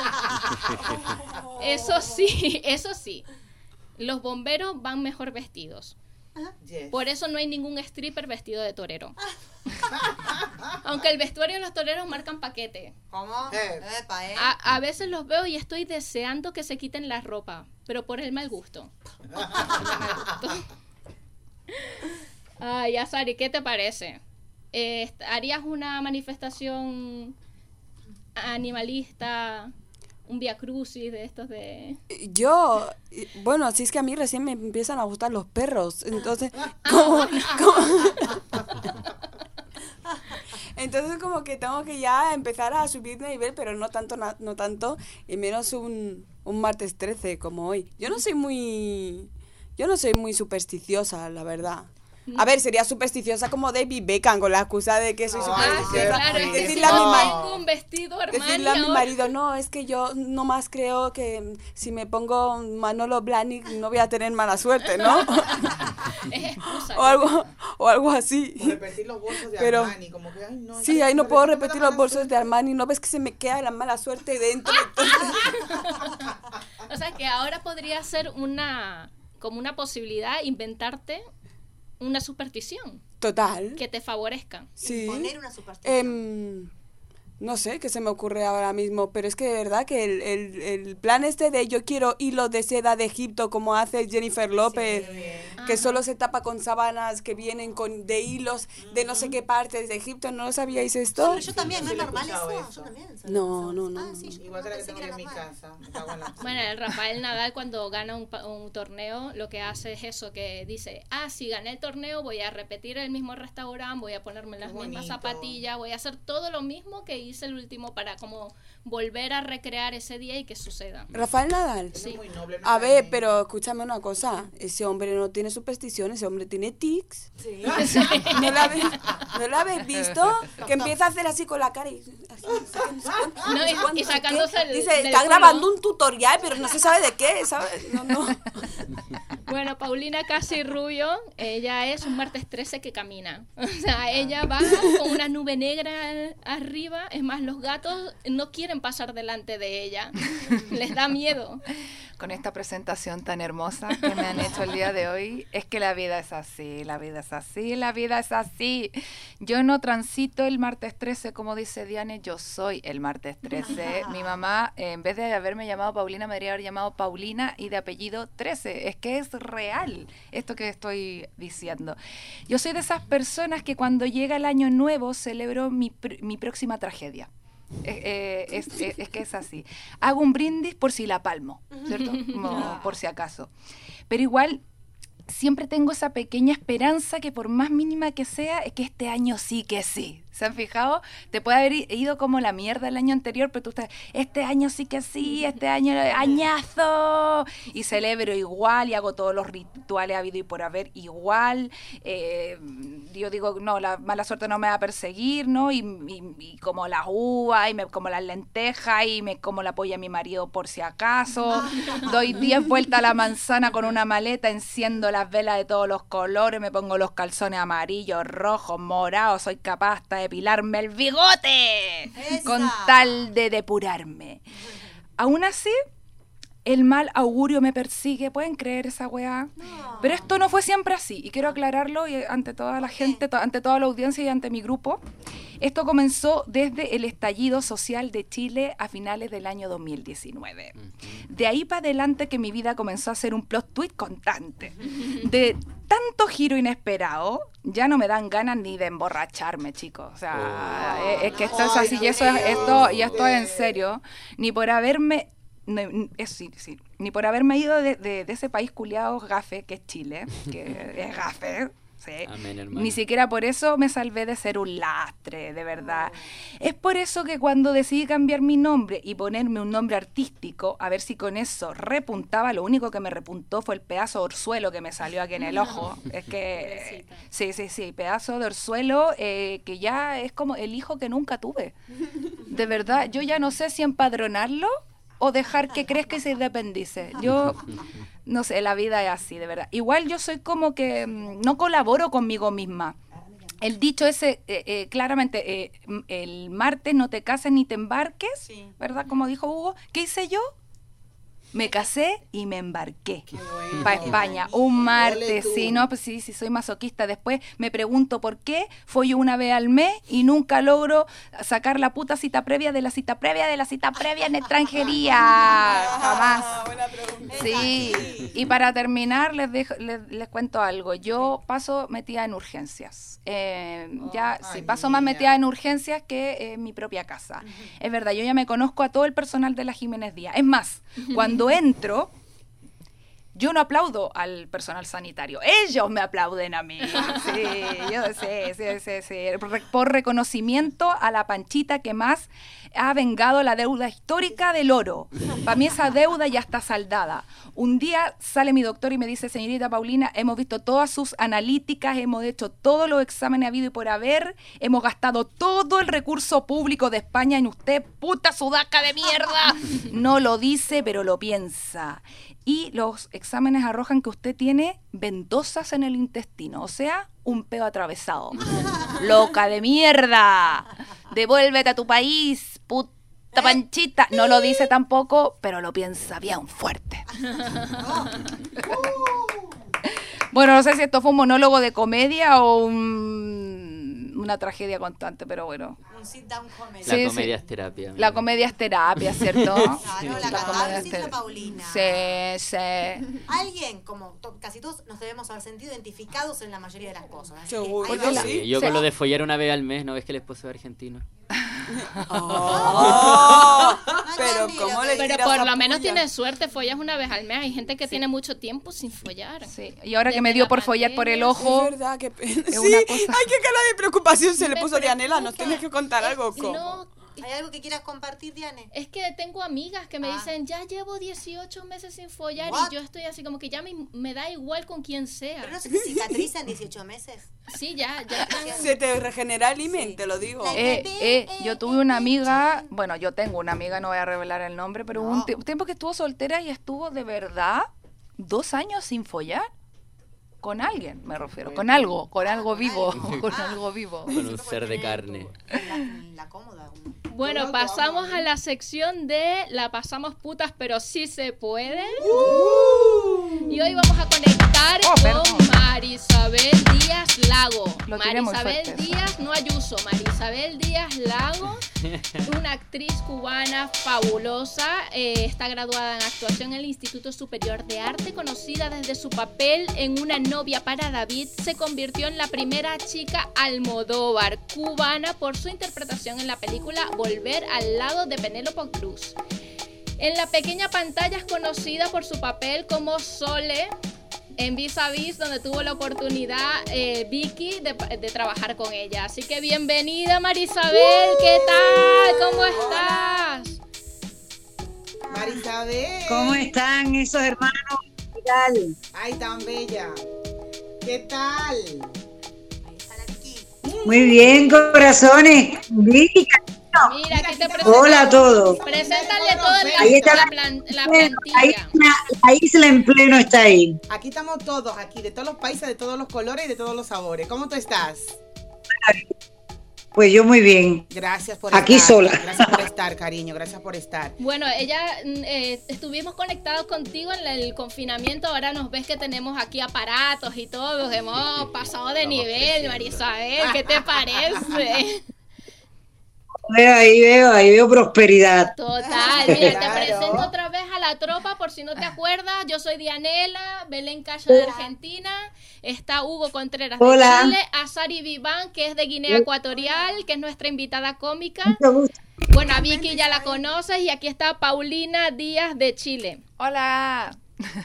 Eso sí, eso sí. Los bomberos van mejor vestidos. Yes. Por eso no hay ningún stripper vestido de torero. Aunque el vestuario de los toreros marcan paquete. ¿Cómo? Eh. Epa, eh. A, a veces los veo y estoy deseando que se quiten la ropa, pero por el mal gusto. Por el mal gusto. Ay, Azari, ¿qué te parece? Eh, ¿Harías una manifestación animalista, un Vía Crucis de estos de...? Yo, eh, bueno, así es que a mí recién me empiezan a gustar los perros, entonces, como, como- entonces como que tengo que ya empezar a subir de nivel, pero no tanto, na- no tanto, y menos un, un martes trece como hoy. Yo no soy muy, yo no soy muy supersticiosa, la verdad. A ver, sería supersticiosa como David Beckham con la excusa de que soy Ay, Ah, sí, supersticiosa. claro, es que si Decirle a mi no ma- tengo un vestido Armani Decirle a mi ahora- marido, no, es que yo nomás creo que si me pongo Manolo Blahnik no voy a tener mala suerte, ¿no? Es excusa. o algo o algo así. O repetir los bolsos de Pero- Armani, como que, ay, no. Sí, ya ahí no me puedo repito repetir la los bolsos mala de Armani, ¿no ves que se me queda la mala suerte dentro? O sea que ahora podría ser una como una posibilidad inventarte una superstición Total. que te favorezca. Sí. Poner una superstición. Em, no sé qué se me ocurre ahora mismo, pero es que de verdad que el, el, el plan este de yo quiero hilo de seda de Egipto como hace Jennifer López, que solo se tapa con sábanas que vienen con de hilos de no sé qué partes de Egipto, ¿no lo sabíais esto? Pero yo también, ¿no Sí, es lo he cosa. Normal escuchado eso? eso. Yo también. soy No, de no, esas. no, Ah, no. sí, yo Igual que la que pensé tengo era en mi normal. casa. Me cago en la- Bueno, el Rafael Nadal cuando gana un, pa- un torneo lo que hace es eso, que dice, ah, si gané el torneo voy a repetir el mismo restaurante, voy a ponerme las Qué mismas bonito. zapatillas, voy a hacer todo lo mismo que hice hice el último para como volver a recrear ese día y que suceda. Rafael Nadal. Sí. Muy noble, no A me- ver, pero escúchame una cosa. Ese hombre no tiene supersticiones, ese hombre tiene tics. Sí. ¿No lo habéis, ¿no lo habéis visto? Que empieza a hacer así con la cara y así, no sé qué, no sé cuánto, No, no sé y- cuánto, y no sé sacándose qué. el- Dice, del está culo. grabando un tutorial, pero no se sabe de qué, ¿sabes? No, no. Bueno, Paulina Casi Rubio, ella es un martes trece que camina. O sea, ella va con una nube negra arriba. Es más, los gatos no quieren pasar delante de ella. Les da miedo. Con esta presentación tan hermosa que me han hecho el día de hoy, es que la vida es así, la vida es así, la vida es así. Yo no transito el martes trece, como dice Diane, yo soy el martes trece. Mi mamá, eh, en vez de haberme llamado Paulina, me debería haber llamado Paulina y de apellido trece. Es que es real esto que estoy diciendo. Yo soy de esas personas que cuando llega el año nuevo celebro mi, pr- mi próxima tragedia. Eh, eh, es, es- es que es así. Hago un brindis por si la palmo, ¿cierto? Como por si acaso. Pero igual siempre tengo esa pequeña esperanza que por más mínima que sea, es que este año sí que sí. ¿Se han fijado? Te puede haber i- ido como la mierda el año anterior, pero tú estás, este año sí que sí, este año añazo. Y celebro igual y hago todos los rituales habido y por haber igual. Eh, yo digo, no, la mala suerte no me va a perseguir, ¿no? Y, y- y como las uvas, y me como las lentejas, y me como la polla a mi marido por si acaso. Doy diez vueltas a la manzana con una maleta, enciendo las velas de todos los colores, me pongo los calzones amarillos, rojos, morados, soy capaz hasta depilarme el bigote ¡Esa! con tal de depurarme. Aún así, el mal augurio me persigue. ¿Pueden creer esa weá? Pero esto no fue siempre así. Y quiero aclararlo y ante toda la gente, to- ante toda la audiencia y ante mi grupo. Esto comenzó desde el estallido social de Chile a finales del año dos mil diecinueve. De ahí para adelante que mi vida comenzó a ser un plot twist constante. De tanto giro inesperado, ya no me dan ganas ni de emborracharme, chicos. O sea, Oh. es, es que esto es así y eso es esto y esto es en serio. Ni por haberme no, n- es, sí, sí, ni por haberme ido de, de- de ese país culiado gafe que es Chile, que es gafe. Sí. Amén, hermano. Ni siquiera por eso me salvé de ser un lastre, de verdad. Es por eso que cuando decidí cambiar mi nombre y ponerme un nombre artístico, a ver si con eso repuntaba, lo único que me repuntó fue el pedazo de orzuelo que me salió aquí en el ojo. Es que, Pobrecita. sí, sí, sí, pedazo de orzuelo eh, que ya es como el hijo que nunca tuve. De verdad, yo ya no sé si empadronarlo o dejar que crezca y se independice. Yo, no sé, la vida es así, de verdad. Igual yo soy como que mm, no colaboro conmigo misma. El dicho ese, eh, eh, claramente, eh, m- el martes no te cases ni te embarques, Sí. ¿verdad? Como dijo Hugo, ¿qué hice yo? Me casé y me embarqué bueno. para España. Qué Un bonito. martes, Ole tú. sí, no, pues sí, sí, soy masoquista. Después me pregunto por qué follo una vez al mes y nunca logro sacar la puta cita previa de la cita previa de la cita previa en extranjería. Jamás. Ah, buena pregunta. Sí, y para terminar les, dejo, les, les cuento algo. Yo paso metida en urgencias. Eh, ya, sí, ay, paso más mira. metida en urgencias que en mi propia casa. Es verdad, yo ya me conozco a todo el personal de la Jiménez Díaz. Es más, cuando entro, yo no aplaudo al personal sanitario, ellos me aplauden a mí. Sí, yo sí, sí, sí, sí. Re- Por reconocimiento a la Panchita que más ha vengado la deuda histórica del oro. Para mí esa deuda ya está saldada. Un día sale mi doctor y me dice, señorita Paulina, hemos visto todas sus analíticas, hemos hecho todos los exámenes habido y por haber, hemos gastado todo el recurso público de España en usted, puta sudaca de mierda. No lo dice, pero lo piensa. Y los exámenes arrojan que usted tiene ventosas en el intestino, o sea, un peo atravesado. ¡Loca de mierda! ¡Devuélvete a tu país, puta Panchita! No lo dice tampoco, pero lo piensa bien fuerte. Bueno, no sé si esto fue un monólogo de comedia o un- una tragedia constante, pero bueno. Un sit down comedy. La Sí, comedia sí. es terapia. La amiga. comedia es terapia, ¿cierto? Claro, la La comedia es catarsis de ter- Paulina. Sí, sí. Alguien, como to- casi todos, nos debemos haber sentido identificados en la mayoría de las cosas. Así que Seguro. ahí Yo va. sí. Sí, yo Sí. con lo de follar una vez al mes, ¿no ves que el esposo es argentino? Oh, pero entendí lo ¿cómo que le dice. Pero tiras por a lo menos puya? tienes suerte, follas una vez al mes. Hay gente que tiene mucho tiempo sin follar. Sí, y ahora que me Desde dio la por follar por el pandemia. ojo, Es verdad, que pena. Sí, una cosa- ay, qué cara de preocupación se le Me puso Dianela. Nos preocupa. tienes que contar Eh, algo. ¿Cómo? No, ¿Hay algo que quieras compartir, Diane? Es que tengo amigas que me Ah. dicen, ya llevo dieciocho meses sin follar What? y yo estoy así como que ya me, me da igual con quien sea. ¿Pero no se te cicatriza en dieciocho meses? Sí, ya, ya están. Se te regenera el himen, te lo digo. La- Eh, eh, yo tuve una amiga, bueno, yo tengo una amiga, no voy a revelar el nombre, pero hubo un No. tie- tiempo que estuvo soltera y estuvo de verdad dos años sin follar. Con alguien, me refiero, con algo, con algo vivo, con algo vivo. Con un ser de carne. La, la cómoda. un- Bueno, Yo pasamos amo, a la sección de la pasamos putas, pero sí se puede. Y hoy vamos a conectar Oh, con perdón. Marisabel Díaz Lago. Lo tiré muy Marisabel fuerte. Díaz, no Ayuso, Marisabel Díaz Lago, una actriz cubana fabulosa, eh, está graduada en actuación en el Instituto Superior de Arte, conocida desde su papel en Una novia para David, se convirtió en la primera chica Almodóvar cubana por su interpretación en la película Volver al lado de Penélope Cruz. En la pequeña pantalla es conocida por su papel como Sole en Vis a Vis, donde tuvo la oportunidad eh, Vicky de, de trabajar con ella. Así que bienvenida, Marisabel, ¿qué tal? ¿Cómo estás? Marisabel. ¿Cómo están esos hermanos? ¿Qué tal? Ay, tan bella. ¿Qué tal? Ahí está la Vicky. Muy bien, corazones. Vicky, Mira, aquí te presento. hola a todos. Preséntale todo el- Ahí está la, la- plan- la Bueno, la, plantilla. isla, la isla en pleno está ahí. Aquí estamos todos, aquí, de todos los países, de todos los colores y de todos los sabores. ¿Cómo tú estás? Pues yo muy bien. Gracias por Aquí estar. sola. Gracias por estar, cariño. Gracias por estar. Bueno, ella, mm, eh, estuvimos conectados contigo en el confinamiento, ahora nos ves que tenemos aquí aparatos y todo, hemos pasado de Estamos nivel, creciendo. Marisabel, ¿qué te parece? Veo ahí, veo, ahí veo prosperidad. Total, mira, Claro. te presento otra vez a la tropa por si no te acuerdas, yo soy Dianela, Belén Cacho de Argentina, está Hugo Contreras de Hola. Chile, Azari Viván, que es de Guinea Ecuatorial, que es nuestra invitada cómica, Mucho gusto. bueno, a Vicky ya la conoces, y aquí está Paulina Díaz de Chile. Hola.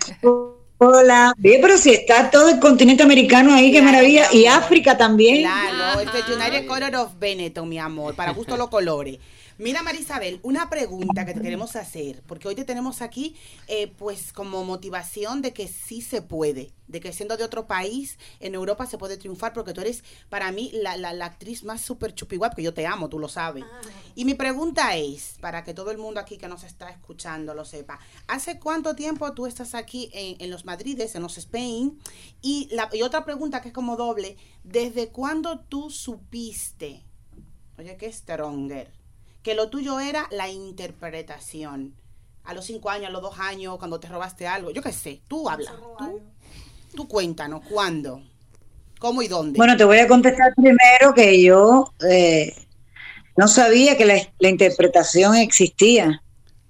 Hola. Bien, pero si está todo el continente americano ahí, qué Claro, maravilla. mi Y amor. África también. Claro, este Ajá. United Color of Benetton, mi amor, para gusto los colores. Mira, Marisabel, una pregunta que te queremos hacer, porque hoy te tenemos aquí, eh, pues, como motivación de que sí se puede, de que siendo de otro país, en Europa se puede triunfar, porque tú eres, para mí, la, la, la actriz más súper chupiguap, que yo te amo, tú lo sabes. Y mi pregunta es, para que todo el mundo aquí que nos está escuchando lo sepa, ¿hace cuánto tiempo tú estás aquí en, en los Madrides, en los Spain? Y, la, y otra pregunta que es como doble, ¿desde cuándo tú supiste, oye, qué stronger, que lo tuyo era la interpretación? A los cinco años, a los dos años, cuando te robaste algo, yo qué sé, tú habla, tú, tú cuéntanos, ¿cuándo? ¿Cómo y dónde? Bueno, te voy a contestar primero que yo eh, no sabía que la, la interpretación existía.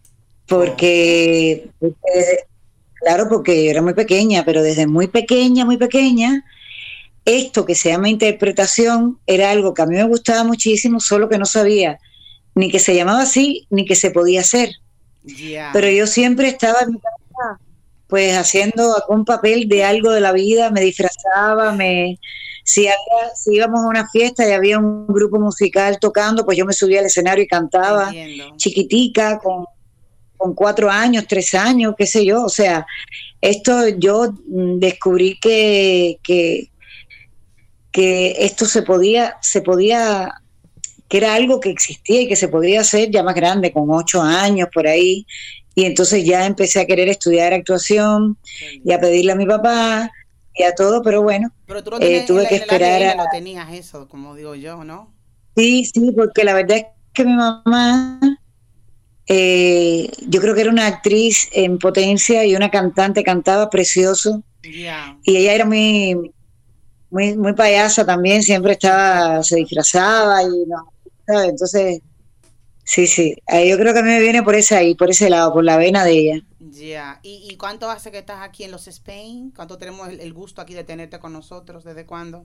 Porque, porque, claro, porque yo era muy pequeña, pero desde muy pequeña, muy pequeña, esto que se llama interpretación era algo que a mí me gustaba muchísimo, solo que no sabía ni que se llamaba así, ni que se podía hacer. Ya. Pero yo siempre estaba en mi casa, pues haciendo algún papel de algo de la vida, me disfrazaba, me si, había, si íbamos a una fiesta y había un grupo musical tocando, pues yo me subía al escenario y cantaba, Entiendo. chiquitica, con, con cuatro años, tres años, qué sé yo. O sea, esto yo mm, descubrí que, que, que esto se podía, se podía, que era algo que existía y que se podía hacer ya más grande, con ocho años por ahí. Y entonces ya empecé a querer estudiar actuación y a pedirle a mi papá y a todo, pero bueno, Pero tú lo eh, tenías tuve en la- que en el esperar A D N, a- lo tenías eso, como digo yo, ¿no? sí, sí, porque la verdad es que mi mamá, eh, yo creo que era una actriz en potencia y una cantante, cantaba precioso. Ya. Y ella era muy, muy, muy payasa también, siempre estaba, se disfrazaba y no, ¿sabes? Entonces, sí, sí, ahí yo creo que a mí me viene por ese ahí, por ese lado, por la vena de ella. Ya. ¿Y, ¿Y cuánto hace que estás aquí en los Spain? ¿Cuánto tenemos el, el gusto aquí de tenerte con nosotros? ¿Desde cuándo?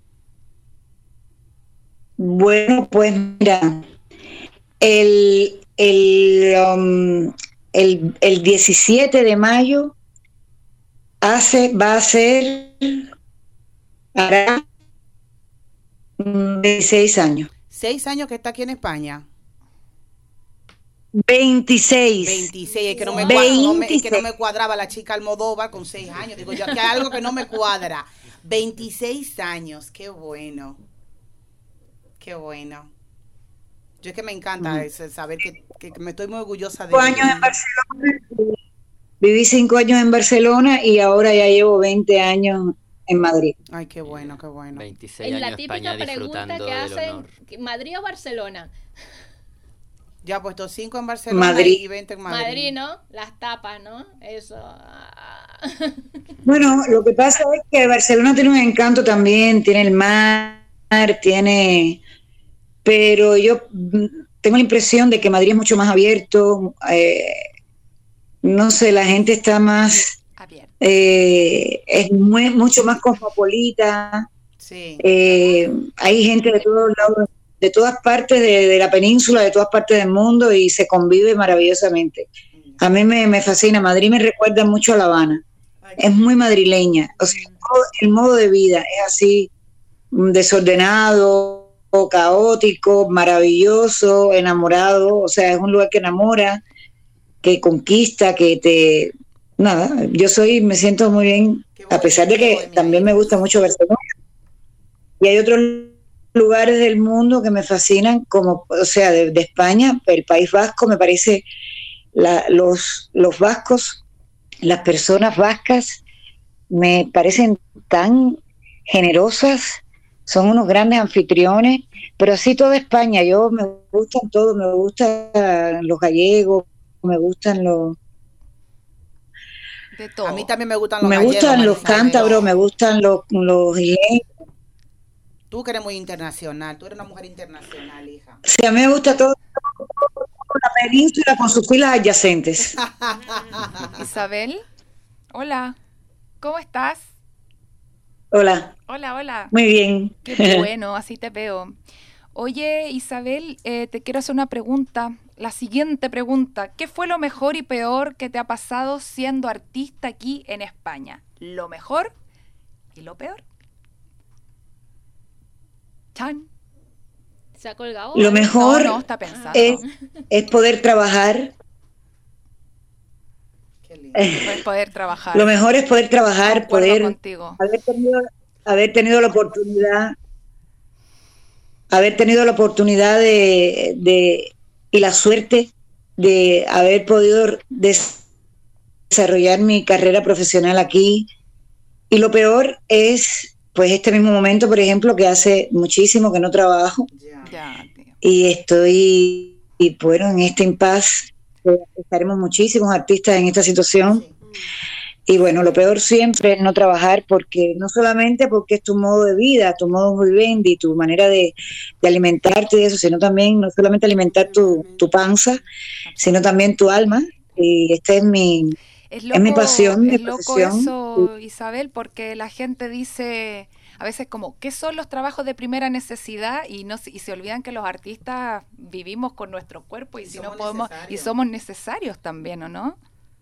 Bueno, pues mira, el, el, um, el, el diecisiete de mayo hace, va a ser, hará mm, veintiséis años. Seis años que está aquí en España. veintiséis. veintiséis, es que no me, Wow. cua- no me- es que no veintiséis. me cuadraba la chica Almodóvar con seis años. Digo yo, que hay algo que no me cuadra. veintiséis años, qué bueno. Qué bueno. Yo es que me encanta Mm. ese, saber que, que- que me estoy muy orgullosa de Cinco años ella. en Barcelona. Viví cinco años en Barcelona y ahora ya llevo veinte años en Madrid. Ay, qué bueno, qué bueno. veintiséis En la años típica España pregunta disfrutando que del hacen, honor. ¿Madrid o Barcelona? Ya he puesto cinco en Barcelona Madrid. y veinte en Madrid. Madrid, ¿no? Las tapas, ¿no? Eso. ah. Bueno, lo que pasa es que Barcelona tiene un encanto también, tiene el mar, tiene... Pero yo mm, tengo la impresión de que Madrid es mucho más abierto, eh, no sé, la gente está más... Abierto. eh, es muy, mucho más cosmopolita, Sí. eh, hay gente de todos lados, de todas partes de, de la península, de todas partes del mundo y se convive maravillosamente. A mí me, me fascina, Madrid me recuerda mucho a La Habana, es muy madrileña, o sea, todo el modo de vida es así, mm, desordenado, caótico, maravilloso, enamorado, o sea, es un lugar que enamora, que conquista, que te... Nada, yo soy, me siento muy bien, a pesar de que también me gusta mucho Barcelona. Y hay otros lugares del mundo que me fascinan, como, o sea, de, de España, el País Vasco, me parece, la, los, los vascos, las personas vascas, me parecen tan generosas, son unos grandes anfitriones, pero así toda España, yo me gustan todos, me gustan los gallegos, me gustan los... De todo. A mí también me gustan los Me gallegos, gustan los Marisabel. cántabros, me gustan los, los isleños. Tú que eres muy internacional, tú eres una mujer internacional, hija. O sea, a mí me gusta todo, todo, todo la península con sus filas adyacentes. Isabel, hola, ¿cómo estás? Hola, Hola, hola. muy bien. Qué bueno, así te veo. Oye, Isabel, eh, te quiero hacer una pregunta. La siguiente pregunta, ¿qué fue lo mejor y peor que te ha pasado siendo artista aquí en España? ¿Lo mejor y lo peor? Chan. ¿Se ha colgado? Lo mejor No, no, está pensando. es, es poder trabajar. Qué lindo. Pues poder trabajar. Lo mejor es poder trabajar, Concuerdo poder contigo. haber tenido, haber tenido la oportunidad, haber tenido la oportunidad de, de y la suerte de haber podido des- desarrollar mi carrera profesional aquí. Y lo peor es, pues, este mismo momento, por ejemplo, que hace muchísimo que no trabajo Ya. Ya, tío. y estoy, y bueno, en este impasse eh, estaremos muchísimos artistas en esta situación. Y bueno, lo peor siempre es no trabajar, porque no solamente porque es tu modo de vida, tu modo vivendi, tu manera de, de alimentarte y eso, sino también no solamente alimentar tu, tu panza, sino también tu alma. Y esta es mi, Es, es mi pasión, mi es loco profesión. eso, Isabel, porque la gente dice a veces como, ¿qué son los trabajos de primera necesidad? Y no se- y se olvidan que los artistas vivimos con nuestro cuerpo y, Y si no somos podemos y necesarios. somos necesarios también, ¿o no?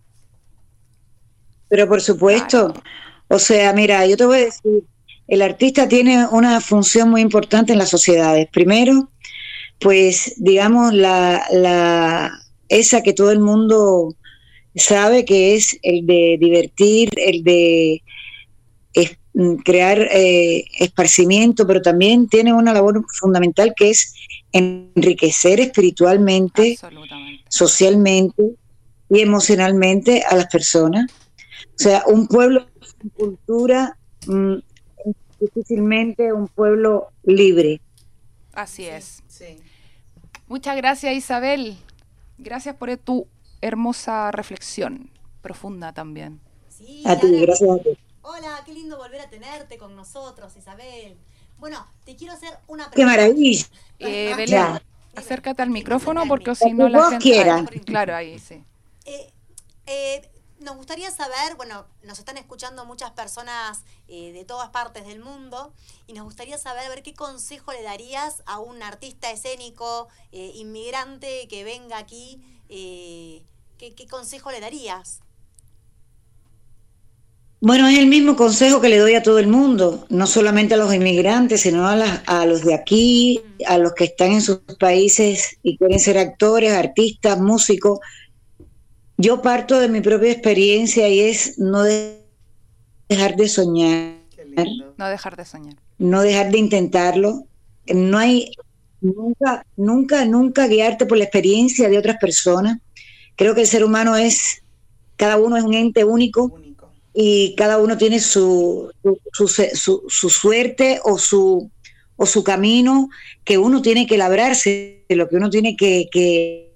Pero por supuesto, Claro. o sea, mira, yo te voy a decir, el artista tiene una función muy importante en las sociedades. Primero, pues digamos, la, la esa que todo el mundo sabe, que es el de divertir, el de es- mm, crear eh, esparcimiento, pero también tiene una labor fundamental que es enriquecer espiritualmente, Absolutamente. socialmente y emocionalmente a las personas. O sea, un pueblo sin cultura mm, es difícilmente un pueblo libre. Así es. Sí. Muchas gracias, Isabel. Gracias por tu hermosa reflexión, profunda también. Sí, A ti, Ana. gracias a ti. Hola, qué lindo volver a tenerte con nosotros, Isabel. Bueno, te quiero hacer una ¡Qué pregunta. maravilla! Eh, Belén, Ya. acércate al micrófono porque Lo si que no la vos gente... quieras. Ay, claro, ahí sí. Eh, eh, nos gustaría saber, bueno, nos están escuchando muchas personas eh, de todas partes del mundo y nos gustaría saber, a ver, qué consejo le darías a un artista escénico, eh, inmigrante que venga aquí, eh, ¿qué, qué consejo le darías? Bueno, es el mismo consejo que le doy a todo el mundo, no solamente a los inmigrantes, sino a, las, a los de aquí, a los que están en sus países y quieren ser actores, artistas, músicos. Yo parto de mi propia experiencia y es no de- dejar de soñar, No dejar de soñar. no dejar de intentarlo. No hay nunca, nunca, nunca guiarte por la experiencia de otras personas. Creo que el ser humano es, cada uno es un ente único. Único. Y cada uno tiene su, su, su, su, su suerte o su, o su camino que uno tiene que labrarse, lo que uno tiene que, que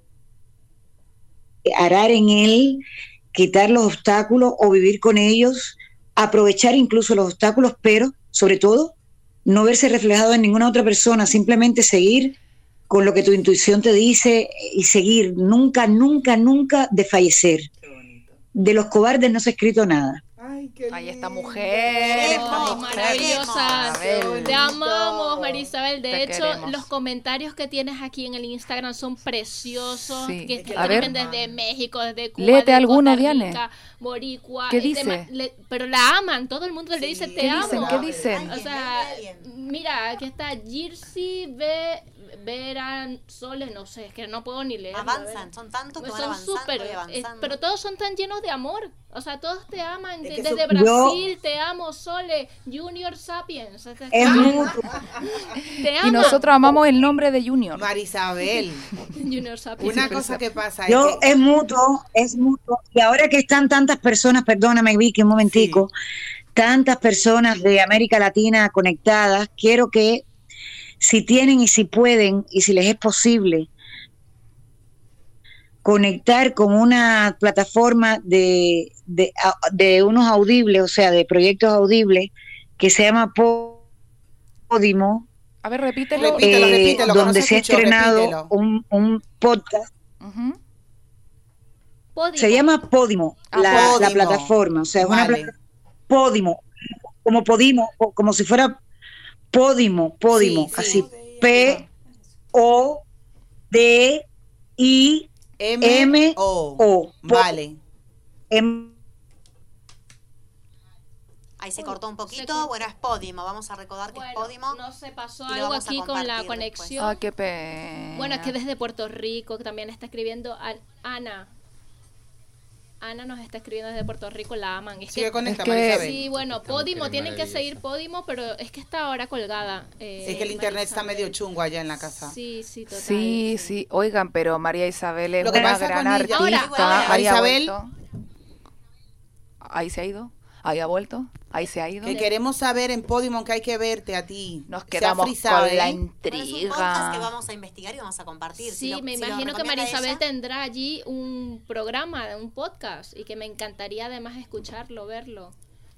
arar en él, quitar los obstáculos o vivir con ellos, aprovechar incluso los obstáculos, pero sobre todo no verse reflejado en ninguna otra persona, simplemente seguir con lo que tu intuición te dice y seguir, nunca, nunca, nunca desfallecer. De los cobardes no se ha escrito nada. Ay, qué Ay, esta lindo. mujer, esta Ay, mujer. maravillosa. Marisabel. Te amamos, Marisabel. De Te hecho, queremos. los comentarios que tienes aquí en el Instagram son preciosos. Sí. Que te A ver. escriben desde México, desde Cuba, Léete de alguno, Costa Diane. Rica, Boricua. ¿Qué y te dice? ma- le- pero la aman. Todo el mundo le dice te ¿Qué amo. dicen? ¿Qué dicen? O sea, mira, aquí está Jersey Ve Veran Soles, no sé, es que no puedo ni leer. Avanzan, son tantos que Pues van son avanzando súper, y eh, avanzando. pero todos son tan llenos de amor. O sea, todos te aman. Es de- que desde eso- Brasil, te amo, Sole, Junior Sapiens. O sea, Es ah, mutuo. te Y aman. nosotros amamos el nombre de Junior. Marisabel, Junior Sapiens. una cosa que pasa Yo es que es mutuo, es mutuo. Y ahora que están tantas personas, perdóname Vicky, un momentico, tantas personas de América Latina conectadas, quiero que si tienen y si pueden y si les es posible conectar con una plataforma de, de, de unos audibles, o sea, de proyectos audibles que se llama Podimo, A ver, repítelo. Repítelo, eh, repítelo, que no donde se se ha escuchó, estrenado repítelo. un, un podcast. Ujú. Podimo. Se llama Podimo, Ah, la, la Podimo. plataforma, o sea, es una Vale. plataforma Podimo, como Podimo, o como si fuera Podimo, Podimo, Sí, sí. así, P O D I M M O. O. Vale. M. Ahí se cortó un Se poquito. cortó. Bueno, es Podimo. Vamos a recordar que es Bueno, Podimo. no se pasó y lo algo vamos a aquí con la compartir conexión. Ah, qué pena. Bueno, es que desde Puerto Rico que también está escribiendo a- Ana. Ana nos está escribiendo desde Puerto Rico, la aman. Es Sigue que, con esta, es que- Marisabel. sí, bueno, Esta Podimo, mujer es tienen que maravillosa. seguir Podimo, pero es que está ahora colgada. eh, Es que el internet está Marisabel. medio chungo allá en la casa. Sí, sí, total. Sí, sí. Oigan, pero María Isabel es Lo que una pasa gran con ella- artista. Ahora, ahora. Ahí ha Marisabel. vuelto. Ahí se ha ido. Ahí ha vuelto. Ahí se ha ido. Que queremos saber en Podimo que hay que verte a ti. Nos Se ha quedamos frisado, con la ¿eh? Bueno, es un podcast que intriga. vamos a investigar y vamos a compartir. Si Sí, lo- me si lo imagino que recomienda Marisabel ella. tendrá allí un programa, un podcast, y que me encantaría además escucharlo, verlo.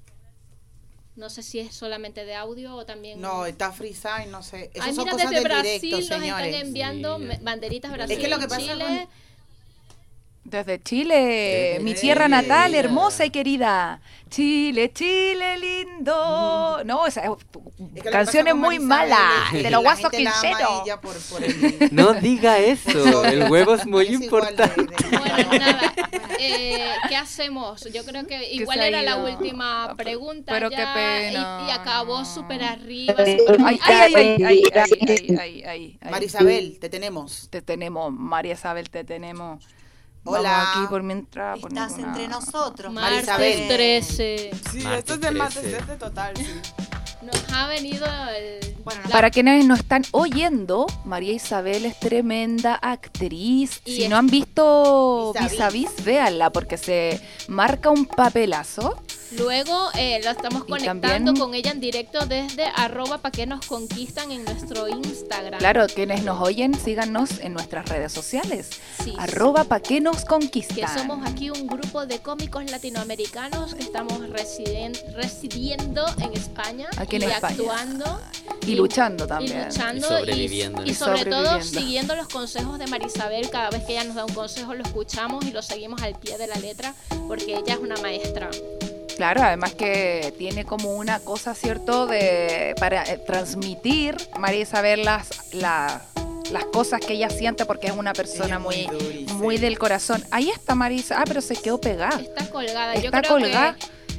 No sé si es solamente de audio o también... No, está frisado y no sé. Esas Ay, son mira, cosas desde del Brasil directo, nos señores. están enviando Sí. me- banderitas Brasil, Es que lo que pasa Chile. con- Desde Chile, Desde mi Chile, tierra natal, mira. hermosa y querida. Chile, Chile lindo. No, esa es Es que lo que canciones pasa con muy Marisabel malas es que de la los guasos gente la ama a quincheros. ella por- por el- No diga eso. El huevo es muy Es igual de- importante. de- Bueno, nada. Eh, ¿Qué hacemos? Yo creo que igual se ha era la ido. última pregunta Pero ya qué pena. Y, y acabó súper arriba. súper- Ay, ay, ay, ay, ay, ay, ay, ay, ay, ay. Marisabel, te tenemos. Te tenemos, María Isabel, te tenemos. Hola. Vamos aquí por mientras. por Estás ninguna- entre nosotros, Martes Marisabel. trece. Sí, Martes esto es de martes trece. trece total, sí. Nos ha venido el... Bueno, la- Para quienes nos están oyendo, María Isabel es tremenda actriz. Y si es- no han visto Vis a Vis a Vis, véanla porque se marca un papelazo. Luego eh, lo estamos Y conectando también- con ella en directo desde arroba pa' que nos conquistan en nuestro Instagram. Claro, quienes nos oyen, síganos en nuestras redes sociales. Sí, Arroba pa' que nos conquistan. que somos aquí un grupo de cómicos latinoamericanos que estamos residen- residiendo en España Aquí en y España. actuando Y luchando también. y luchando Y sobreviviendo en y, y eso. sobre todo Sobreviviendo. siguiendo los consejos de Marisabel. Cada vez que ella nos da un consejo lo escuchamos y lo seguimos al pie de la letra porque ella es una maestra. Claro, además que tiene como una cosa, ¿cierto?, de para eh, transmitir, María Isabel, las, la- las cosas que ella siente porque es una persona Ella es muy, muy dulce. muy del corazón. Ahí está Marisa. Ah, pero se quedó pegada. Está colgada. Yo Está creo colgada. que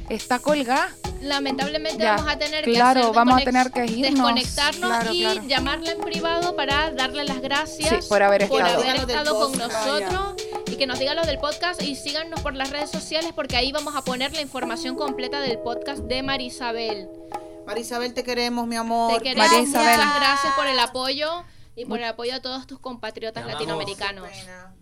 Está colgada. Lamentablemente Ya, vamos a tener claro, que hacer vamos a desconex- tener que irnos. desconectarnos Claro, y claro. llamarla en privado para darle las gracias Sí, por haber por estado. haber Lo del estado con podcast. nosotros y que nos diga lo del podcast y síganos por las redes sociales porque ahí vamos a poner la información completa del podcast de Marisabel. Marisabel, te queremos, mi amor. Te queremos, María Isabel. muchas gracias por el apoyo y por el apoyo a todos tus compatriotas Te amamos. latinoamericanos.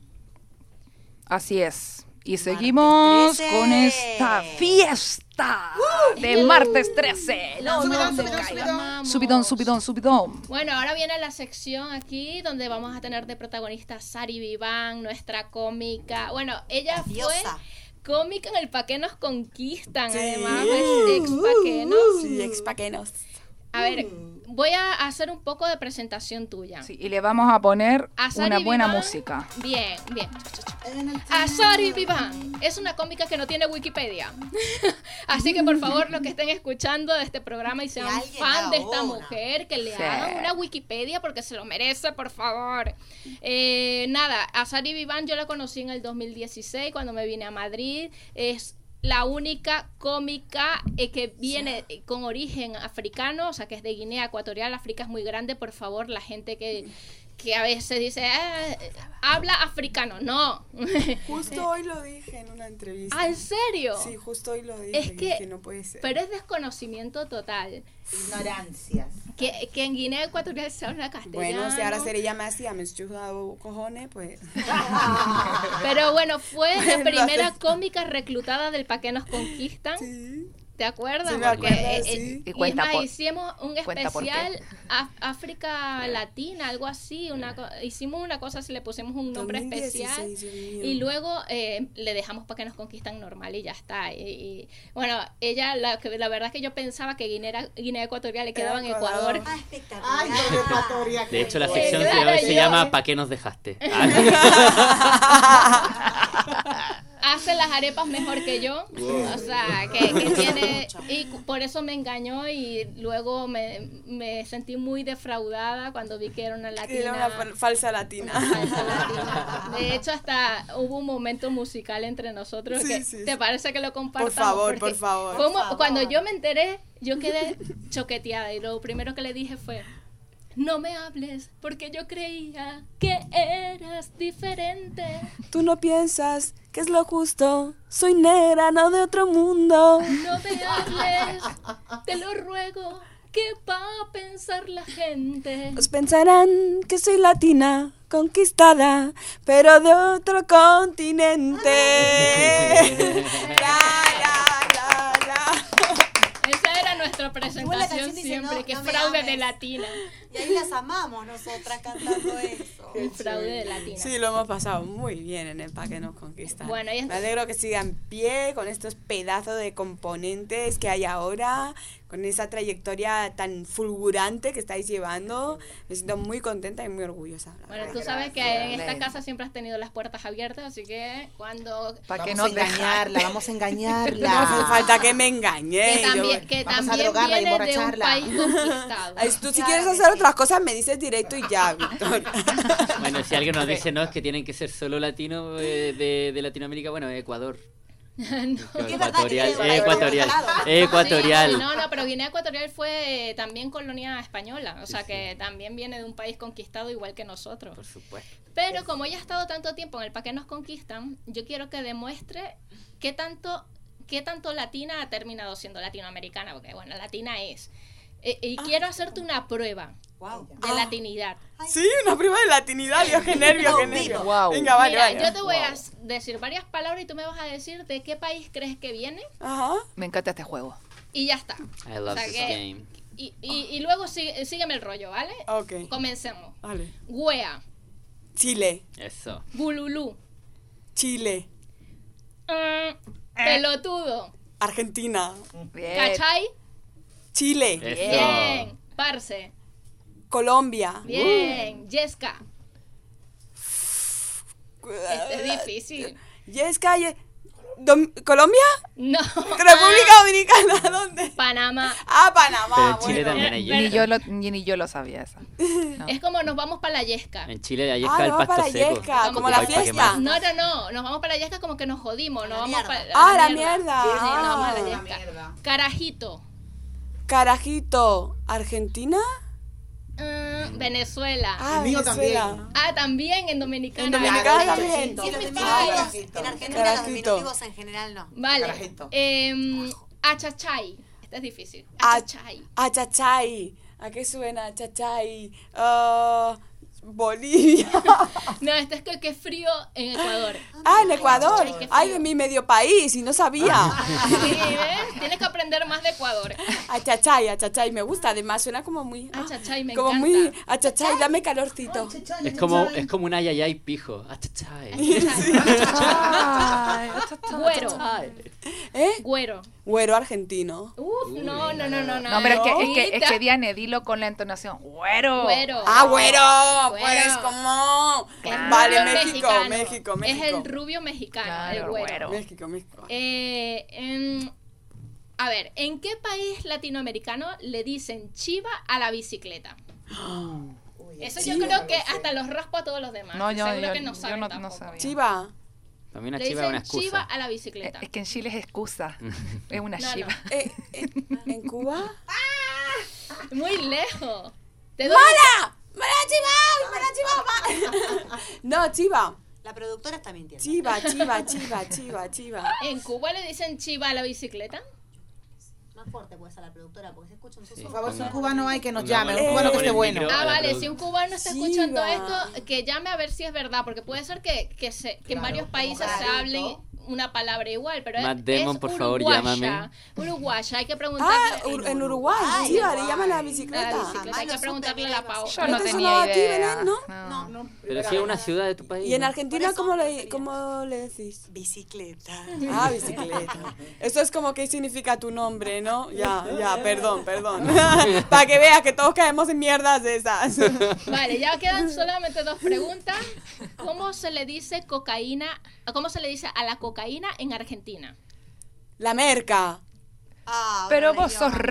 Así es. Y seguimos trece. con esta fiesta de martes trece. No, Subidón, no, subidón, no, subidón. Vamos. Subidón, subidón, subidón. Bueno, ahora viene la sección aquí donde vamos a tener de protagonista a Sari Viván, nuestra cómica. Bueno, ella fue Diosa. cómica en el Pa' qué nos conquistan, Sí. además es ex Pa' qué nos. Sí, expaquenos. A ver, voy a hacer un poco de presentación tuya. Sí, y le vamos a poner A Sari una buena Viván, música. Bien, bien. A Sari Viván es una cómica que no tiene Wikipedia. Así que por favor, los que estén escuchando de este programa y sean alguien fan haga de esta una. mujer, que le Sí. hagan una Wikipedia porque se lo merece, por favor. Eh, nada, a Sari Viván yo la conocí en el dos mil dieciséis cuando me vine a Madrid. Es la única cómica eh, que viene eh, con origen africano, o sea, que es de Guinea Ecuatorial. África es muy grande, por favor, la gente que, que a veces dice, "Ah, habla africano". No. Justo hoy lo dije en una entrevista. ¿Ah, en serio? Sí, justo hoy lo dije. Es que, no puede ser. pero es desconocimiento total. Ignorancias. Que, que en Guinea Ecuatorial se habla castellano. Bueno, si ahora se le llama así a mis chujado cojones, pues. Pero bueno, fue la Bueno, primera haces- cómica reclutada del Pa' qué nos conquistan. Sí. ¿Te acuerdas? Sí, me Porque, acuerdo, eh, sí. eh, Y y cuenta es más, por- hicimos un cuenta por qué. especial Af- África Latina, algo así. Una co- hicimos una cosa así, le pusimos un nombre dos mil especial. dieciséis, Dios mío. Y luego eh, le dejamos para que nos conquistan normal y ya está. Y, y, bueno, ella, la, que- la verdad es que yo pensaba que Guinea, Guinea Ecuatorial le quedaba en Ecuador. Ecuador. Ah, espectacular. Ay, doble Ecuatoria. De hecho, la Eh, sección de claro, hoy se yo- llama ¿Pa' qué nos dejaste? Ah, Hace las arepas mejor que yo. O sea, que, que tiene. Y cu- por eso me engañó y luego me, me sentí muy defraudada cuando vi que era una latina. Era una fal- falsa latina. falsa latina. De hecho, hasta hubo un momento musical entre nosotros. Sí, que sí, ¿Te sí. parece que lo compartamos? Por favor, Porque por favor. fue un mo- Por favor. Cuando yo me enteré, yo quedé choqueteada y lo primero que le dije fue: no me hables porque yo creía que eras diferente. Tú no piensas que es lo justo. Soy negra, no de otro mundo. No me hables, te lo ruego, ¿qué va a pensar la gente? Pues pensarán que soy latina, conquistada, pero de otro continente. La, la, la, la. Esa era nuestra Igual la presentación canción dice, siempre, no, que no es me fraude ames. de latina. Y ahí las amamos nosotras cantando eso. El fraude de latina. Sí, lo hemos pasado muy bien en el Pa' qué nos conquistan. Bueno, y es- Me alegro que siga en pie con estos pedazos de componentes que hay ahora, con esa trayectoria tan fulgurante que estáis llevando. Me siento muy contenta y muy orgullosa. la Bueno, verdad. tú sabes que en esta casa siempre has tenido las puertas abiertas, así que cuando... Para que Vamos no a engañarla, vamos a engañarla. No hace falta que me engañe. Que yo- también, que Vamos a también drogarla y viene de un emborracharla. país conquistado. Ay, tú si Claro quieres que hacer sí. otras cosas me dices directo y ya, Víctor. bueno, si alguien nos dice no, es que tienen que ser solo latinos eh, de, de Latinoamérica, bueno, Ecuador. No. Es verdad que tiene Ecuatorial, varios ecuatorial, lados. ecuatorial. Sí, no, no, pero Guinea Ecuatorial fue eh, también colonia española, o sea que también viene de un país conquistado igual que nosotros. Por supuesto. Pero como ella ha estado tanto tiempo en el Pa' qué nos conquistan, yo quiero que demuestre qué tanto, qué tanto latina ha terminado siendo latinoamericana, porque bueno, latina es. Eh, y quiero hacerte una prueba Wow. de latinidad. Sí, una prueba de latinidad. Dios, qué nervio, qué nervio. Wow. Venga, vale, Mira, vale. yo te voy a s- decir varias palabras y tú me vas a decir de qué país crees que viene Ajá. Me encanta este juego. y ya está. I love O sea this que- game. Y, y, y luego sigue- sígueme el rollo, ¿vale? Ok. Comencemos. Vale. Wea, Chile. Eso. bululú, Chile. mm, pelotudo, Argentina. Bien. ¿cachai? Chile. Eso. Bien, parce, Colombia. bien, Yesca. Este es difícil. Yesca, Ye- Dom- ¿Colombia? No. República Dominicana, ¿dónde? Panamá. Ah, Panamá. Pero en Chile bueno. también hay Ni yesca. yo, lo, ni yo lo sabía esa. No. Es como nos vamos para la yesca. En Chile hay Ah, yesca del vamos pasto para seco. yesca, Como como que la hay pa' fiesta. quemar. No, no, no. Nos vamos para la yesca como que nos jodimos. Nos la vamos mierda. para Ah, la mierda. Sí, nos vamos a la Ah. yesca. Carajito. Carajito, ¿Argentina? Mm, Venezuela. Ah, El mío Venezuela. Ah, también en Dominicana. En Dominicana Claro, también. sí, Sí, los sí, diminutivos, Carajito. en Argentina Carajito. los diminutivos en general no. Vale. Carajito. Eh, achachay. Este es difícil. Ah, Achachay. Achachay. ¿A qué suena Achachay? Ah, Bolivia. No, este es que, que es frío en Ecuador. Ah, en Ecuador. Ay, qué Ay, frío. de mi medio país, y no sabía. Sí, ¿ves? Tienes que aprender más de Ecuador. Achachay, achachay, me gusta, además suena como muy... ah, Achachay, me como encanta. muy... Achachay, dame calorcito. Es como, es como un ayayay pijo. Achachay. Ay, Güero. ¿Eh? Güero. Güero argentino. Uf, no, no, no, no, no. No, pero es que, es que, es Ahorita. que Diane, dilo con la entonación. Güero. Güero. Ah, güero, Güero. pues como... El Vale, rubio México, mexicano. México, México. Es el rubio mexicano, Claro, el güero. güero. México, México. Eh, em, a ver, ¿en qué país latinoamericano le dicen chiva a la bicicleta? Eso yo creo que hasta los raspo a todos los demás. No, yo, Seguro yo, que no yo saben no, no tampoco. sabía. Chiva. Para mí una Le chiva es una dicen chiva excusa. a la bicicleta. Es que en Chile es excusa. Es una No, no. chiva. Eh, eh, ¿En Cuba? Muy lejos. Te doy- ¡Mala! ¡Mala chiva! ¡Mala chiva! No, chiva. La productora está mintiendo. Chiva, chiva, chiva, chiva, chiva. ¿En Cuba le dicen chiva a la bicicleta? Más fuerte puede ser la productora porque se escucha un Sí. susurro. Por favor, si un Ponga- cubano hay que nos pongamos- llame, un Eh, cubano que pon esté el bueno. micro Ah, a la vale, produ- si un cubano está Chiva. escuchando esto, que llame a ver si es verdad, porque puede ser que, que, se, que en Claro, varios como países se clarito. hablen una palabra igual, pero Matt es, Damon, es por favor, uruguaya. llámame. Uruguaya, hay que Ah, preguntarle. Ur- en Uruguay, Uruguay, chiva, le Uruguay. llaman a la a la bicicleta. bicicleta, hay Jamás que lo preguntarle a la supe, Pau. mira, Yo ¿No no te tenía sonaba a ti, idea. Belén, no? No, no. Pero si es una ciudad de tu país. ¿Y en ¿no? Argentina Por eso cómo me le, refería. cómo le decís? Bicicleta. Ah, bicicleta. Eso es como que significa tu nombre, ¿no? Ya, ya, perdón, perdón. Para que veas que todos caemos en mierdas de esas. Vale, ya quedan solamente dos preguntas. ¿Cómo se le dice cocaína? ¿Cómo se le dice a la cocaína en Argentina? La merca. Ah, Pero bueno, vos sos idioma.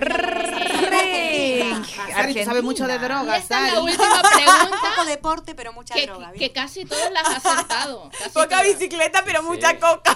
re Sari, tú sabes mucho de Y drogas, esta es la Sari. última Poco pregunta deporte, pero mucha que, droga. que ¿viste? casi todos las has acertado. Casi Poca todas. bicicleta, pero mucha coca.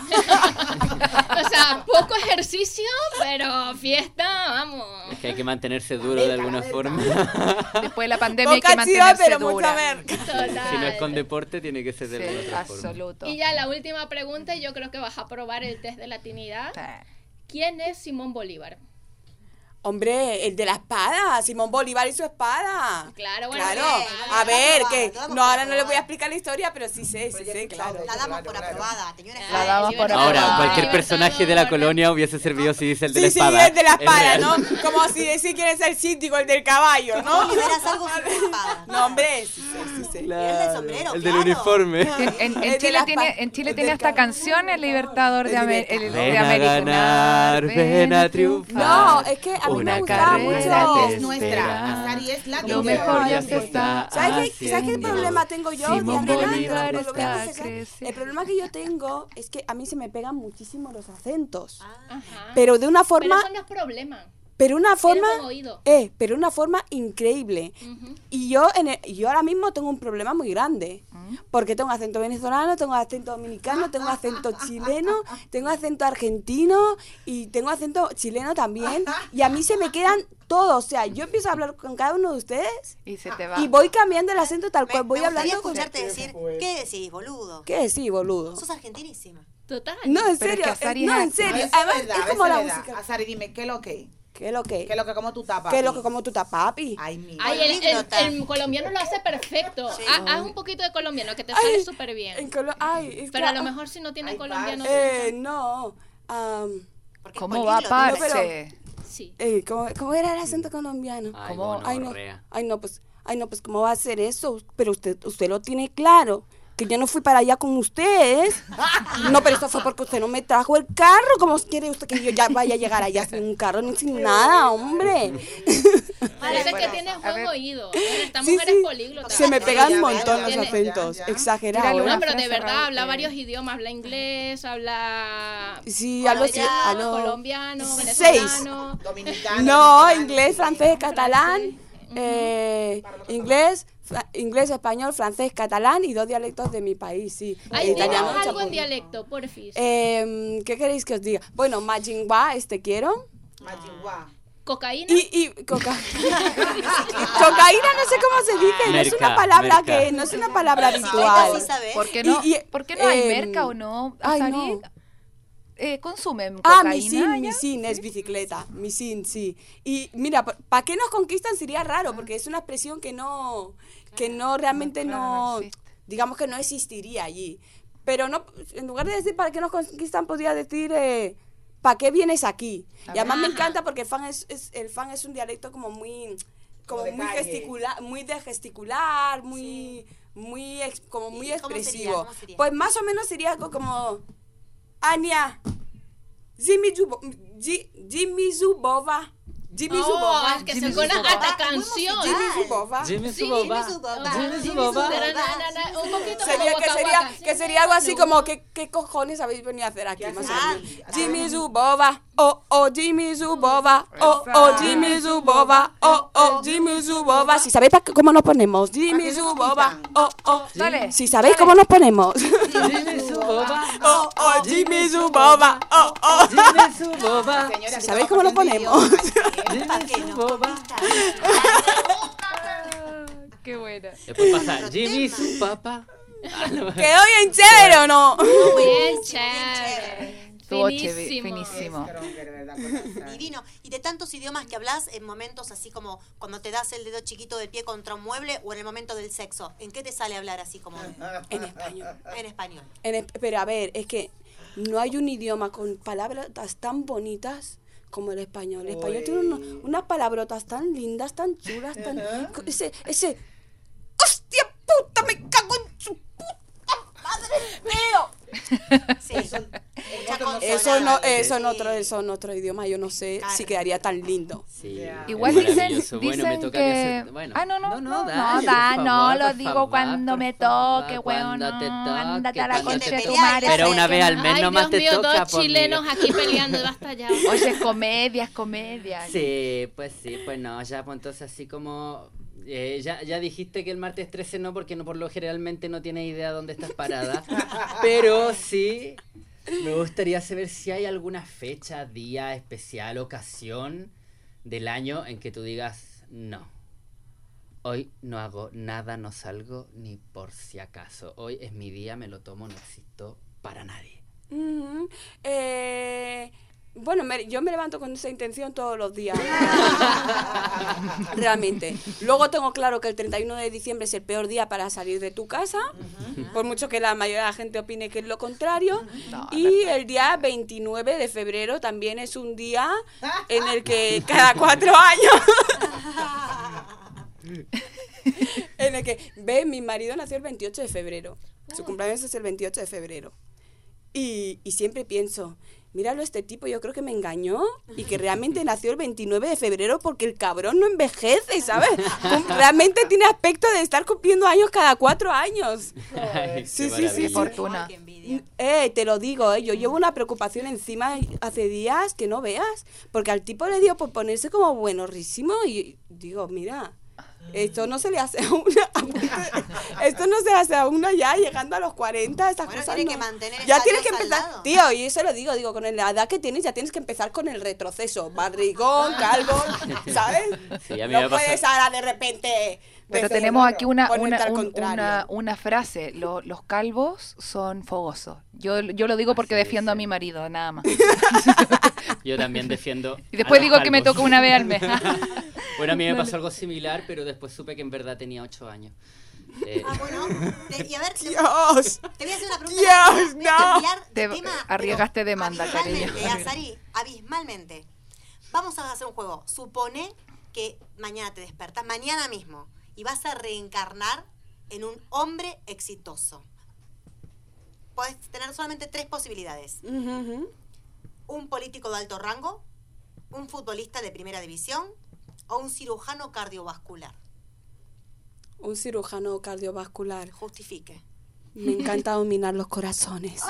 O sea, poco ejercicio, pero fiesta, vamos. Es que hay que mantenerse duro de alguna forma. Después de la pandemia hay que Poca chiva, mantenerse pero dura. mucha merca. Total. Si no es con deporte, tiene que ser de Sí, alguna otra forma. absoluto. Y ya la última pregunta, y yo creo que vas a probar el test de latinidad. Sí. ¿Quién es Simón Bolívar? Hombre, el de la espada, Simón Bolívar y su espada. Claro, bueno, Claro, bien, a bien, ver, aprobada, que toda no, por ahora no le voy a aprobada. explicar la historia, pero sí sé, sí sé, claro. La damos por Claro, claro. aprobada. Tenía una La espada. damos por Libertador. Ahora, aprobada. cualquier personaje de la Libertador. colonia hubiese servido si dice el de Sí, la sí, espada. el de la Es espada, real. ¿no? Como si decir quién es el síndico, el del caballo, ¿no? ¿Cómo liberas algo sin una espada? No, hombre, sí sé, sí sé. Y el del sombrero, el del claro. uniforme. En, en- en El de Chile la tiene, pa- en Chile el tiene del hasta ca- canción el Libertador de, El Amer- el- Libertador. de Ven a América. ganar, ven a triunfar. No, es que a mí Una me gustaba carrera mucho. te Es nuestra. espera. Sari es la que Lo lleva. mejor ya Ay, se está ¿Sabes qué, ¿Sabes qué haciendo. problema tengo yo? Simón Diana? Bolívar Lo voy a está confesar. creciendo. El problema que yo tengo es que a mí se me pegan muchísimo los acentos. Ah, Ajá. Pero de una Pero forma, eso no es problema. pero una forma, buen oído. eh, pero una forma increíble. Ujú. Y yo, en el- yo ahora mismo tengo un problema muy grande. Porque tengo acento venezolano, tengo acento dominicano, tengo acento chileno, tengo acento argentino y tengo acento chileno también. Y a mí se me quedan todos. O sea, yo empiezo a hablar con cada uno de ustedes Y se te va. y voy cambiando el acento tal Me, cual voy me gustaría hablando. con- escucharte decir, ¿qué decís, boludo? ¿Qué decís, boludo? Sos argentinísima. Total. No, en Pero es serio, que a Sari eh, no, es- en A serio. ver si es Además, verdad, es a ver como si la es verdad. música. A Sari, dime, ¿qué es lo que? ¿Qué es lo que? ¿Qué es lo que como tu tapas? ¿Qué es lo que como tu tapapi? Ay, mi. Ay, el, el- Políglota. el colombiano lo hace perfecto. Sí. Ha- Haz un poquito de colombiano, que te Ay, sale súper en bien. Colo- Ay, es Pero que- a lo mejor si no tiene Ay, colombiano... Eh, no. am, Porque es ¿Cómo va, políglota. No, pero- parce? Sí. eh, ¿cómo, cómo era el acento colombiano? Ay, ¿Cómo? bueno, Ay, no. gorrea. Ay, no, pues, ay, no, pues, ¿cómo va a hacer eso? Pero usted, usted lo tiene claro. que yo no fui para allá con ustedes. No, pero esto fue porque usted no me trajo el carro. ¿Cómo quiere usted que yo ya vaya a llegar allá sin un carro ni sin nada, hombre? Parece que tienes buen oído. Esta Sí, mujer sí. es políglota. Se me pegan un montón los Tiene- acentos, Ya, ya. exagerado. Tírale ¿eh? una No, pero de frase, verdad Raúl, habla que- varios idiomas. Habla inglés, habla Sí, algo así. colombiano, algo- colombiano, Seis. venezolano. Dominicano. No, venezolano, inglés, francés, catalán, Francés. eh, inglés, fra- inglés, español, francés, catalán y dos dialectos de mi país, sí. Ay, Eh, dinos italiano, algo en champurrado. dialecto, porfis. Eh, ¿Qué queréis que os diga? Bueno, Majingwa, este quiero. Majingua. Cocaína. Y, y coca... cocaína no sé cómo se dice, no es una Merca, palabra merca. que no es una palabra Bicicleta habitual. sí sabe. ¿Por qué no, Y- y, ¿por qué no hay em, merca o no? ay, Azari? no. Eh, ¿Consumen Ah, cocaína misin, allá? misin es bicicleta, misin, sí. Y mira, ¿para qué nos conquistan? Sería raro, porque es una expresión que no, que no realmente claro, no, no existe. digamos que no existiría allí. Pero no, en lugar de decir para qué nos conquistan, podría decir eh, ¿para qué vienes aquí? Y además me encanta porque el fan es, es- el fan es un dialecto como muy, como Como de muy calle. gesticular, muy de gesticular, muy, muy, ex- como muy ¿Y cómo sería? expresivo. ¿Cómo sería? Pues más o menos sería algo como Ania. Jimmy Zubo, Ji- Jimmy Zubova. Jimmy Oh, Zubova. es que Jimmy se suena Zubova. hasta Muy canción. musical. Jimmy Zubova. Jimmy Sí, Suboba. Jimmy Suboba. Jimmy Jimmy Suboba. Suboba. Un poquito Sería como que Waka sería Waka. que sería algo así como ¿qué, qué cojones habéis venido a hacer aquí? ¿Qué Más haces o menos. aquí? Jimmy Zubova. Oh oh Jimmy Zubova. Oh oh Jimmy Zubova. Oh oh Jimmy Zubova. Si sabéis pa- cómo nos ponemos. Jimmy qué se Zubova. quitan? Oh oh. Dale. Si sabéis cómo nos ponemos. Jimmy Suboba. Oh oh Jimmy Zubova. Oh oh. Jimmy Suboba. Señora, Si si sabéis estamos cómo nos aprendiendo ponemos. idiomas, ¿eh? ¿Para qué no? Suboba. Qué buena. Después pasa Jimmy su papá. ¿Quedó bien chévere o no? Bien chévere. Estuvo chévere, Finísimo. finísimo. Stronger, ¿verdad? Con esa- Divino. Y de tantos idiomas que hablas en momentos así como cuando te das el dedo chiquito del pie contra un mueble o en el momento del sexo, ¿en qué te sale hablar así como En español. en español? En es- pero a ver, es que no hay un idioma con palabras tan bonitas como el español. El español Uy. tiene unos- unas palabrotas tan lindas, tan chulas, tan... con Ese, ese... ¡Hostia puta! ¡Me cago en su puta madre! ¡Tío! Sí. Mucha Eso no, consonante, eso en sí. otro, eso en otro idioma, yo no sé Claro. si quedaría tan lindo. Sí. Yeah. Igual es dicen, maravilloso. Bueno, me dicen toca que... hacer- bueno. ah, no, no, no, no, dale, da, por no, favor, lo por digo favor, cuando por me favor, toque, cuando weón, te no, toque, ándate a la cuando concha te de tu peleas, madre. Pero sé una que vez al no. mes Ay, nomás Dios te mío, toca, dos pues, chilenos mira. aquí peleando, basta ya. Oye, es comedia, es comedia. Sí, pues sí, pues no, ya pues entonces así como eh, ya, ya dijiste que el martes trece no, porque no por lo generalmente no tienes idea dónde estás parada, pero sí me gustaría saber si hay alguna fecha, día especial, ocasión del año en que tú digas no. Hoy no hago nada, no salgo ni por si acaso. Hoy es mi día, me lo tomo, no existo para nadie. Ujú. Eh, bueno, me- yo me levanto con esa intención todos los días. Realmente. Luego tengo claro que el treinta y uno de diciembre es el peor día para salir de tu casa, por mucho que la mayoría de la gente opine que es lo contrario. No, Y el día veintinueve de febrero también es un día en el que cada cuatro años... en el que, ve, mi marido nació el veintiocho de febrero. Su cumpleaños es el veintiocho de febrero. Y, y siempre pienso, míralo, este tipo yo creo que me engañó y que realmente nació el veintinueve de febrero porque el cabrón no envejece, ¿sabes? Cum- Realmente tiene aspecto de estar cumpliendo años cada cuatro años. Ay, Sí, qué sí, sí, maravilla. sí. Fortuna. Ay, qué envidia. Eh, te lo digo, eh, yo llevo una preocupación encima hace días que no veas, porque al tipo le dio por ponerse como buenorrísimo y digo, mira, esto no se le hace a una, esto no se le hace a una ya llegando a los cuarenta, estas Bueno, cosas tiene no. que mantener Ya esa tienes que diosa al empezar, lado. tío, y eso lo digo, digo, con la edad que tienes ya tienes que empezar con el retroceso, barrigón, calvo, ¿sabes? Sí, a mí no me pasa- puedes ahora de repente... Pero decir, tenemos aquí una, ponerte una, al un- contrario. una, una frase, lo- los calvos son fogosos. Yo, yo lo digo porque Así defiendo a dicen. mi marido, nada más. Yo también defiendo. Y después a los digo que me calvos. toca una vez al mes. Bueno, a mí me pasó algo similar, pero después supe que en verdad tenía ocho años. Eh, Ah, bueno. Te- y a ver, te- Dios. te voy a hacer una pregunta. Dios, voy a no. cambiar de Te tema, arriesgaste pero demanda, cariño. abismalmente, Azari, abismalmente. Vamos a hacer un juego. Supone que mañana te despertas, mañana mismo, y vas a reencarnar en un hombre exitoso. podés tener solamente tres posibilidades. Ujú, ujú. Un político de alto rango, un futbolista de primera división o un cirujano cardiovascular. Un cirujano cardiovascular. Justifique. Me encanta dominar los corazones.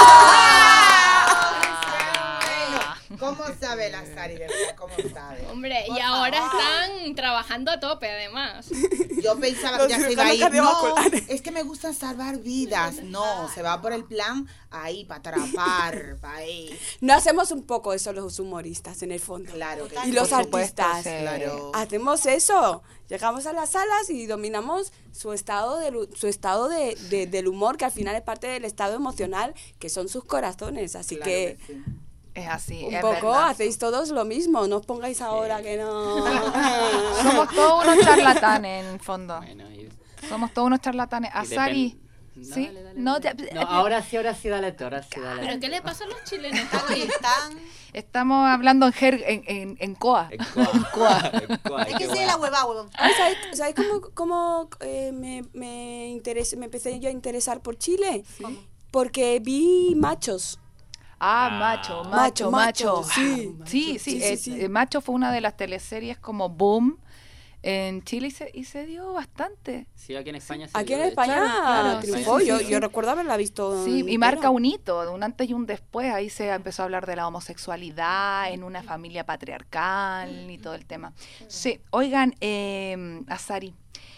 ¿Cómo sabe la Sari, de verdad? ¿Cómo sabe? Hombre, Por y ahora favor. están trabajando a tope, además. Yo pensaba Los que ya se iba a ir. cirujanos No, cardiovasculares. es que me gusta salvar vidas. No, se va por el plan ahí, para atrapar, para ahí. No hacemos un poco eso los humoristas en el fondo. Claro que Y sí. los Por supuesto, artistas. sí. Claro. Hacemos eso. Llegamos a las salas y dominamos su estado de lu- su estado de, de- del humor, que al final es parte del estado emocional, que son sus corazones. Así Claro que sí. Es así, un es poco verdad. hacéis todos lo mismo. No os pongáis ahora que no. Somos todos unos charlatanes, en el fondo. Bueno, y- Somos todos unos charlatanes. y Azari, depen- No, ¿sí? dale, dale, No, dale. te- No, ahora sí, ahora sí, dale tú, ahora sí, dale. ¿Pero qué le pasa a los chilenos? Hoy están... Estamos hablando en, jer en, en, en coa. En coa. En coa, Es qué que sí, guay. la hueva, huevón. Ay, ¿Sabéis, sabéis cómo, cómo, eh, me, me, interese- me empecé yo a interesar por Chile? Porque vi Machos. Ah, macho, Macho, macho, macho. macho, sí. Sí, sí, Sí, sí, es- sí. eh, Macho fue una de las teleseries como boom en Chile y se, y se dio bastante. Sí, aquí en España se Aquí en dio, de hecho. España Claro, claro, triunfó. sí, sí, yo, sí. yo recuerdo haberla visto. Sí, y entera. marca un hito, un antes y un después. Ahí se empezó a hablar de la homosexualidad en una familia patriarcal y todo el tema. Sí, oigan, eh, Azari,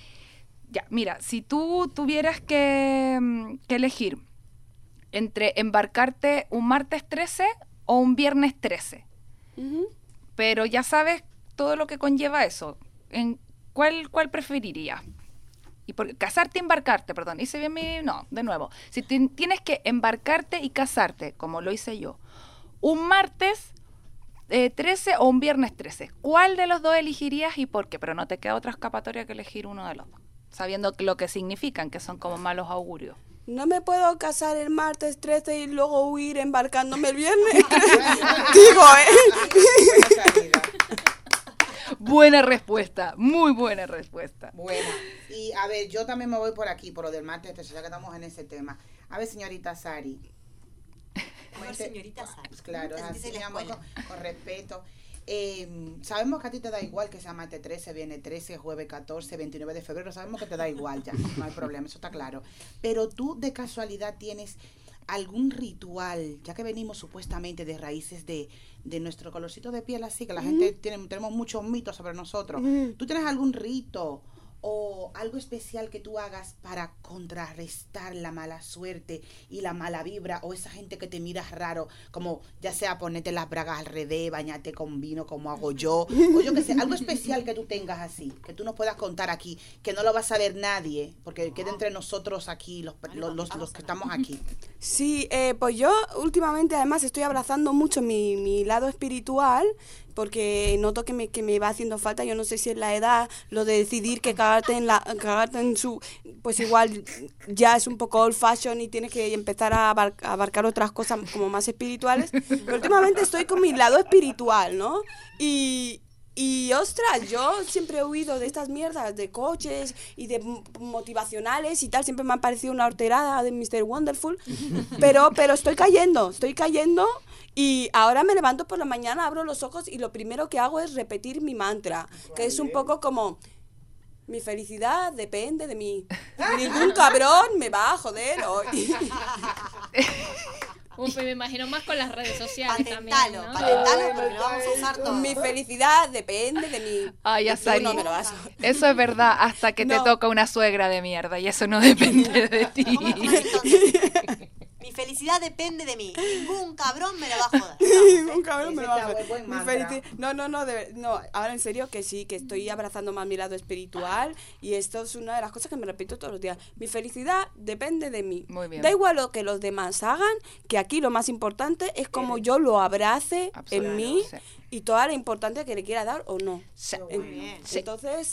ya, mira, si tú tuvieras que, mm, que elegir entre embarcarte un martes trece o un viernes trece, Ujú. pero ya sabes todo lo que conlleva eso, ¿en cuál, cuál preferirías? Y por, casarte y embarcarte, perdón, hice bien mi... No, de nuevo. Si ti- tienes que embarcarte y casarte, como lo hice yo, un martes eh, trece o un viernes trece, ¿cuál de los dos elegirías y por qué? Pero no te queda otra escapatoria que elegir uno de los dos, sabiendo que lo que significan, que son como malos augurios. No me puedo casar el martes trece y luego huir embarcándome el viernes. Digo, ¿eh? Buena salida. Buena respuesta, muy buena respuesta. Buena. Y a ver, yo también me voy por aquí, por lo del martes, ya que estamos en ese tema. A ver, señorita Sari. A ver, señorita Sari. Pues claro, Te es sentís así, en la mi amor, escuela. con, con respeto. Eh, sabemos que a ti te da igual que sea martes trece, viene trece, jueves catorce, veintinueve de febrero. Sabemos que te da igual ya, no hay problema, eso está claro. Pero tú de casualidad tienes algún ritual, ya que venimos supuestamente de raíces de, de nuestro colorcito de piel, así que la gente tiene, tenemos muchos mitos sobre nosotros. ¿Tú tienes algún rito o algo especial que tú hagas para contrarrestar la mala suerte y la mala vibra, o esa gente que te mira raro, como ya sea ponerte las bragas al revés, bañarte con vino como hago yo, o yo qué sé, algo especial que tú tengas así, que tú nos puedas contar aquí, que no lo va a saber nadie, porque quede entre nosotros aquí, los, los, los, los que estamos aquí. Sí, eh, pues yo últimamente además estoy abrazando mucho mi, mi lado espiritual, porque noto que me, que me va haciendo falta. Yo no sé si es la edad, lo de decidir que cagarte en la cagarte en su, pues igual ya es un poco old fashion y tienes que empezar a, abar- a abarcar otras cosas como más espirituales. Pero últimamente estoy con mi lado espiritual, ¿no? Y Y ostras, yo siempre he huido de estas mierdas de coches y de m- motivacionales y tal, siempre me ha parecido una horterada de mister Wonderful, pero, pero estoy cayendo, estoy cayendo y ahora me levanto por la mañana, abro los ojos y lo primero que hago es repetir mi mantra, que es un poco como... Mi felicidad depende de mí. Ningún cabrón me va a joder hoy. Uf, me imagino más con las redes sociales también, Patentalo, ¿no? patentalo porque lo vamos a usar todo. Mi felicidad depende de mí. Ay, Y tú Azari, no me lo vas a... eso es verdad hasta que te No. toca una suegra de mierda y eso no depende de ti. ¿Cómo es entonces? Mi felicidad depende de mí. Ningún cabrón me la va a joder. Ningún cabrón me Ese lo va a está joder. buen Mi mantra. felici- No, no, no, de ver- no, ahora en serio que sí, que estoy abrazando más mi lado espiritual y esto es una de las cosas que me repito todos los días. Mi felicidad depende de mí. Muy bien. Da igual lo que los demás hagan, que aquí lo más importante es como yo lo abrace en mí Sí. y toda la importancia que le quiera dar o no. Sí. En- Muy bien. Entonces,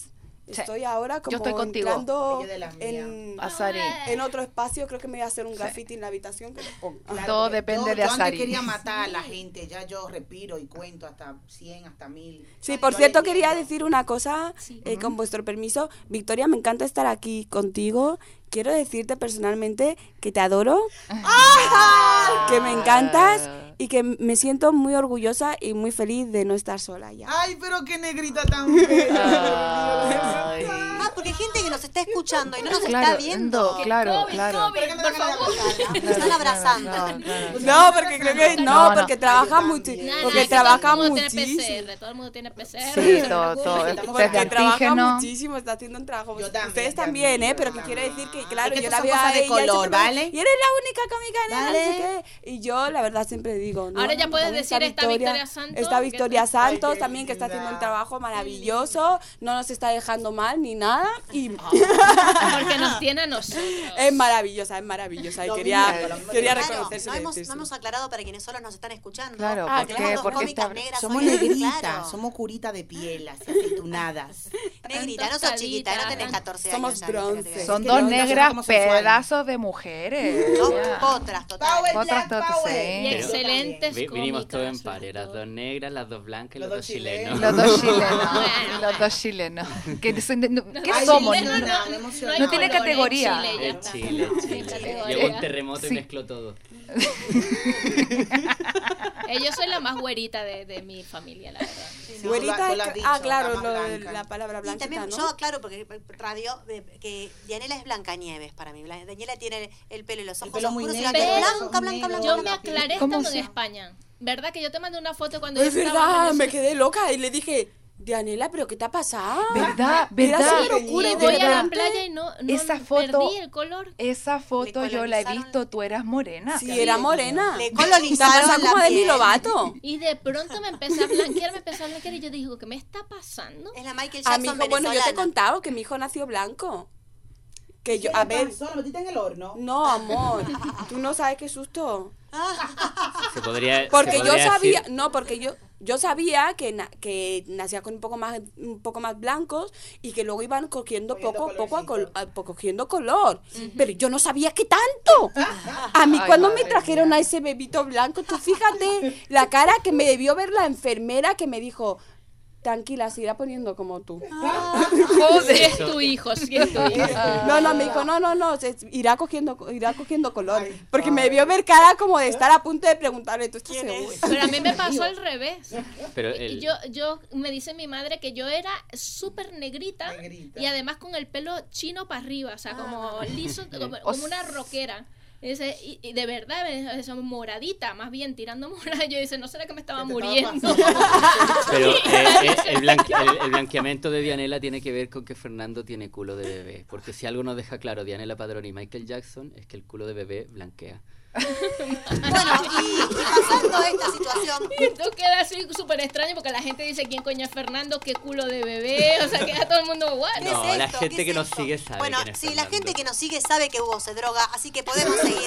estoy ahora como Yo estoy contigo. entrando Ella de las en, mías. Azari. en otro espacio. Creo que me voy a hacer un graffiti en la habitación. Que lo ponga. Claro, Todo porque depende yo, de yo Azari. antes quería matar a la gente, ya yo respiro y cuento hasta cien, hasta mil. Sí, Yo por cierto, leyendo. quería decir una cosa, eh, con vuestro permiso. Victoria, me encanta estar aquí contigo. Quiero decirte personalmente que te adoro, que me encantas y que me siento muy orgullosa y muy feliz de no estar sola ya. Ay, pero qué negrita tan bella. Ay. Ah, porque hay gente que nos está escuchando y no nos Claro, está viendo. no, claro, COVID, claro. COVID, ¿Por qué me por tocan la favor. cara? Nos están abrazando. Claro, claro. No, porque creo que no, No, no. porque trabaja Ay, yo mucho, también. Nada, porque que trabaja todo el mundo tiene muchísimo. P C R, todo el mundo tiene P C R. Sí, no se todo, preocupen, todo. estamos Desde Porque trabaja antígeno. muchísimo, está haciendo un trabajo. Yo también, Ustedes ya también, mismo. ¿eh? Pero que quiere decir que, claro, Es que yo estas la son veo a cosas de ella y color, siempre me- ¿vale? Y eres la única cómica nena, no sé Vale. qué. Y yo, la verdad, siempre digo, ¿no? Ahora ya puedes También decir esta Victoria Santos, Esta que- Victoria Santos Ay, qué también, que está haciendo un linda. trabajo maravilloso, no nos está dejando mal ni nada. Y Porque nos tiene a nosotros. es maravillosa, es maravillosa. Y Lo quería, mismo, lo mismo quería que- Claro, reconocerse. no hemos, no hemos aclarado para quienes solo nos están escuchando. Claro, Ah, porque, claro, Tenemos dos porque cómicas está- negras Somos hoy, negritas, claro. somos curitas de piel, así aceitunadas. Negrita, no sos chiquita, no tenés catorce años. Somos ya, ¿viste? bronce. Que te- son que dos no, no somos negras homosexuales. pedazos de mujeres. Dos Ya. potras totales. Otras dos, sí. Y Pero- excelentes Vi- vinimos todos en cómicas, par, sobre las todo. dos negras, las dos blancas y los, Los dos dos chilenos. Los dos chilenos. Bueno, Los dos chilenos. ¿Qué, son- no- ¿qué Ay, somos? chileno No- no, me no emociona. hay No tiene colores, categoría. Chile, ya En está. Chile, Sin Chile. categoría. Llegó un terremoto Sí. y mezcló todo. Eh, yo soy la más güerita de, de mi familia, la verdad. Sí, Güerita, tú es lo has que- dicho, ah, claro, la más lo de blanca. la palabra Y blanquita, también ¿no? yo aclaro, porque radio, eh, que Dianela es Blancanieves para mí. Blan- Daniela tiene el pelo y los El ojos pelo muy oscuros y la negro, piel los blanca, ojos blanca, blanca. Yo negros. me aclaré ¿Cómo estando en se- España. ¿Verdad que yo te mandé una foto cuando Es yo estaba en verdad, me Venezuela? quedé loca y le dije, Dianela, ¿pero qué te ha pasado? ¿Verdad? Era ¿Verdad? súper locura, Y de voy a la verdad. playa y no, no Esa foto- perdí el color. Esa foto yo la he colonizaron- visto, tú eras morena. Sí, era morena. Le Te ha colonizaron pasado la como a Demi piel. Lovato. Y de pronto me empecé a blanquear, me empecé a blanquear y yo digo, ¿qué me está pasando? Es la Michael A mi Jackson hijo, bueno, yo te he venezolana. contado que mi hijo nació blanco. Que yo, ¿Qué a le ver, pasó? ¿Lo metiste en el horno? no, amor, tú no sabes qué susto. Se podría, Porque se yo podría sabía, decir- no, porque yo yo sabía que na- que nacía con un poco más un poco más blancos y que luego iban cogiendo Cogiendo poco poco a col- colorcito. a- po- cogiendo color, pero yo no sabía que tanto. A mí Ay, cuando me madre trajeron mía. a ese bebito blanco, tú fíjate la cara que me debió ver la enfermera que me dijo, tranquila, se irá poniendo como tú. Si es tu hijo, si es tu hijo. No, no, me dijo, no, no, no, se irá cogiendo, irá cogiendo color. Porque me vio ver cara como de estar a punto de preguntarle, ¿tú estás seguro? Pero a mí me pasó al revés. Pero Y el- Yo, yo, me dice mi madre que yo era súper negrita, Negrita. y además con el pelo chino para arriba, o sea, como liso, como, O como una rockera. Y, dice, y, y de verdad, me- eso, moradita, más bien tirando morada. Yo dice, no será que me estaba Que te estaba muriendo. Pero eh, eh, el, blanque- el- el blanqueamiento de Dianela tiene que ver con que Fernando tiene culo de bebé. Porque si algo nos deja claro Dianela Padrón y Michael Jackson es que el culo de bebé blanquea. Bueno, y, y pasando a esta situación, Y esto queda así súper extraño porque la gente dice, ¿quién coño es Fernando? ¿Qué culo de bebé? O sea, queda todo el mundo, ¿what? ¿qué No, es la esto? gente ¿Qué es que nos esto? sigue sabe Bueno, quién es sí, la Fernando. gente que nos sigue sabe que Hugo se droga, así que podemos seguir.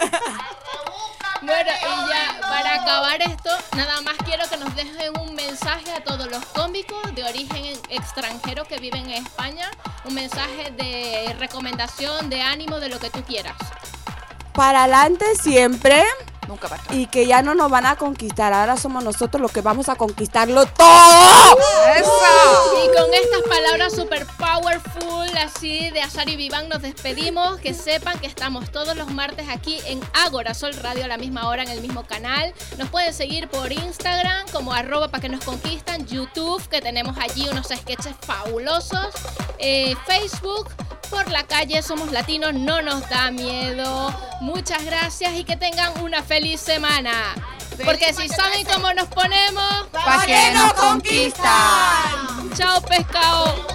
Bueno, y ya para acabar esto, nada más quiero que nos dejen un mensaje a todos los cómicos de origen extranjero que viven en España, un mensaje de recomendación, de ánimo, de lo que tú quieras. Para adelante siempre Nunca para atrás. y que ya no nos van a conquistar. Ahora somos nosotros los que vamos a conquistarlo todo. ¡Eso! Y con estas palabras super powerful, así de Azari Viván, nos despedimos. Que sepan que estamos todos los martes aquí en Ágora Sol Radio a la misma hora en el mismo canal. Nos pueden seguir por Instagram como arroba para que nos conquistan, YouTube, que tenemos allí unos sketches fabulosos, eh, Facebook, por la calle Somos Latinos, no nos da miedo. Muchas gracias y que tengan una feliz semana. Porque si saben cómo nos ponemos, ¿Pa' qué nos conquistan? chao pescado.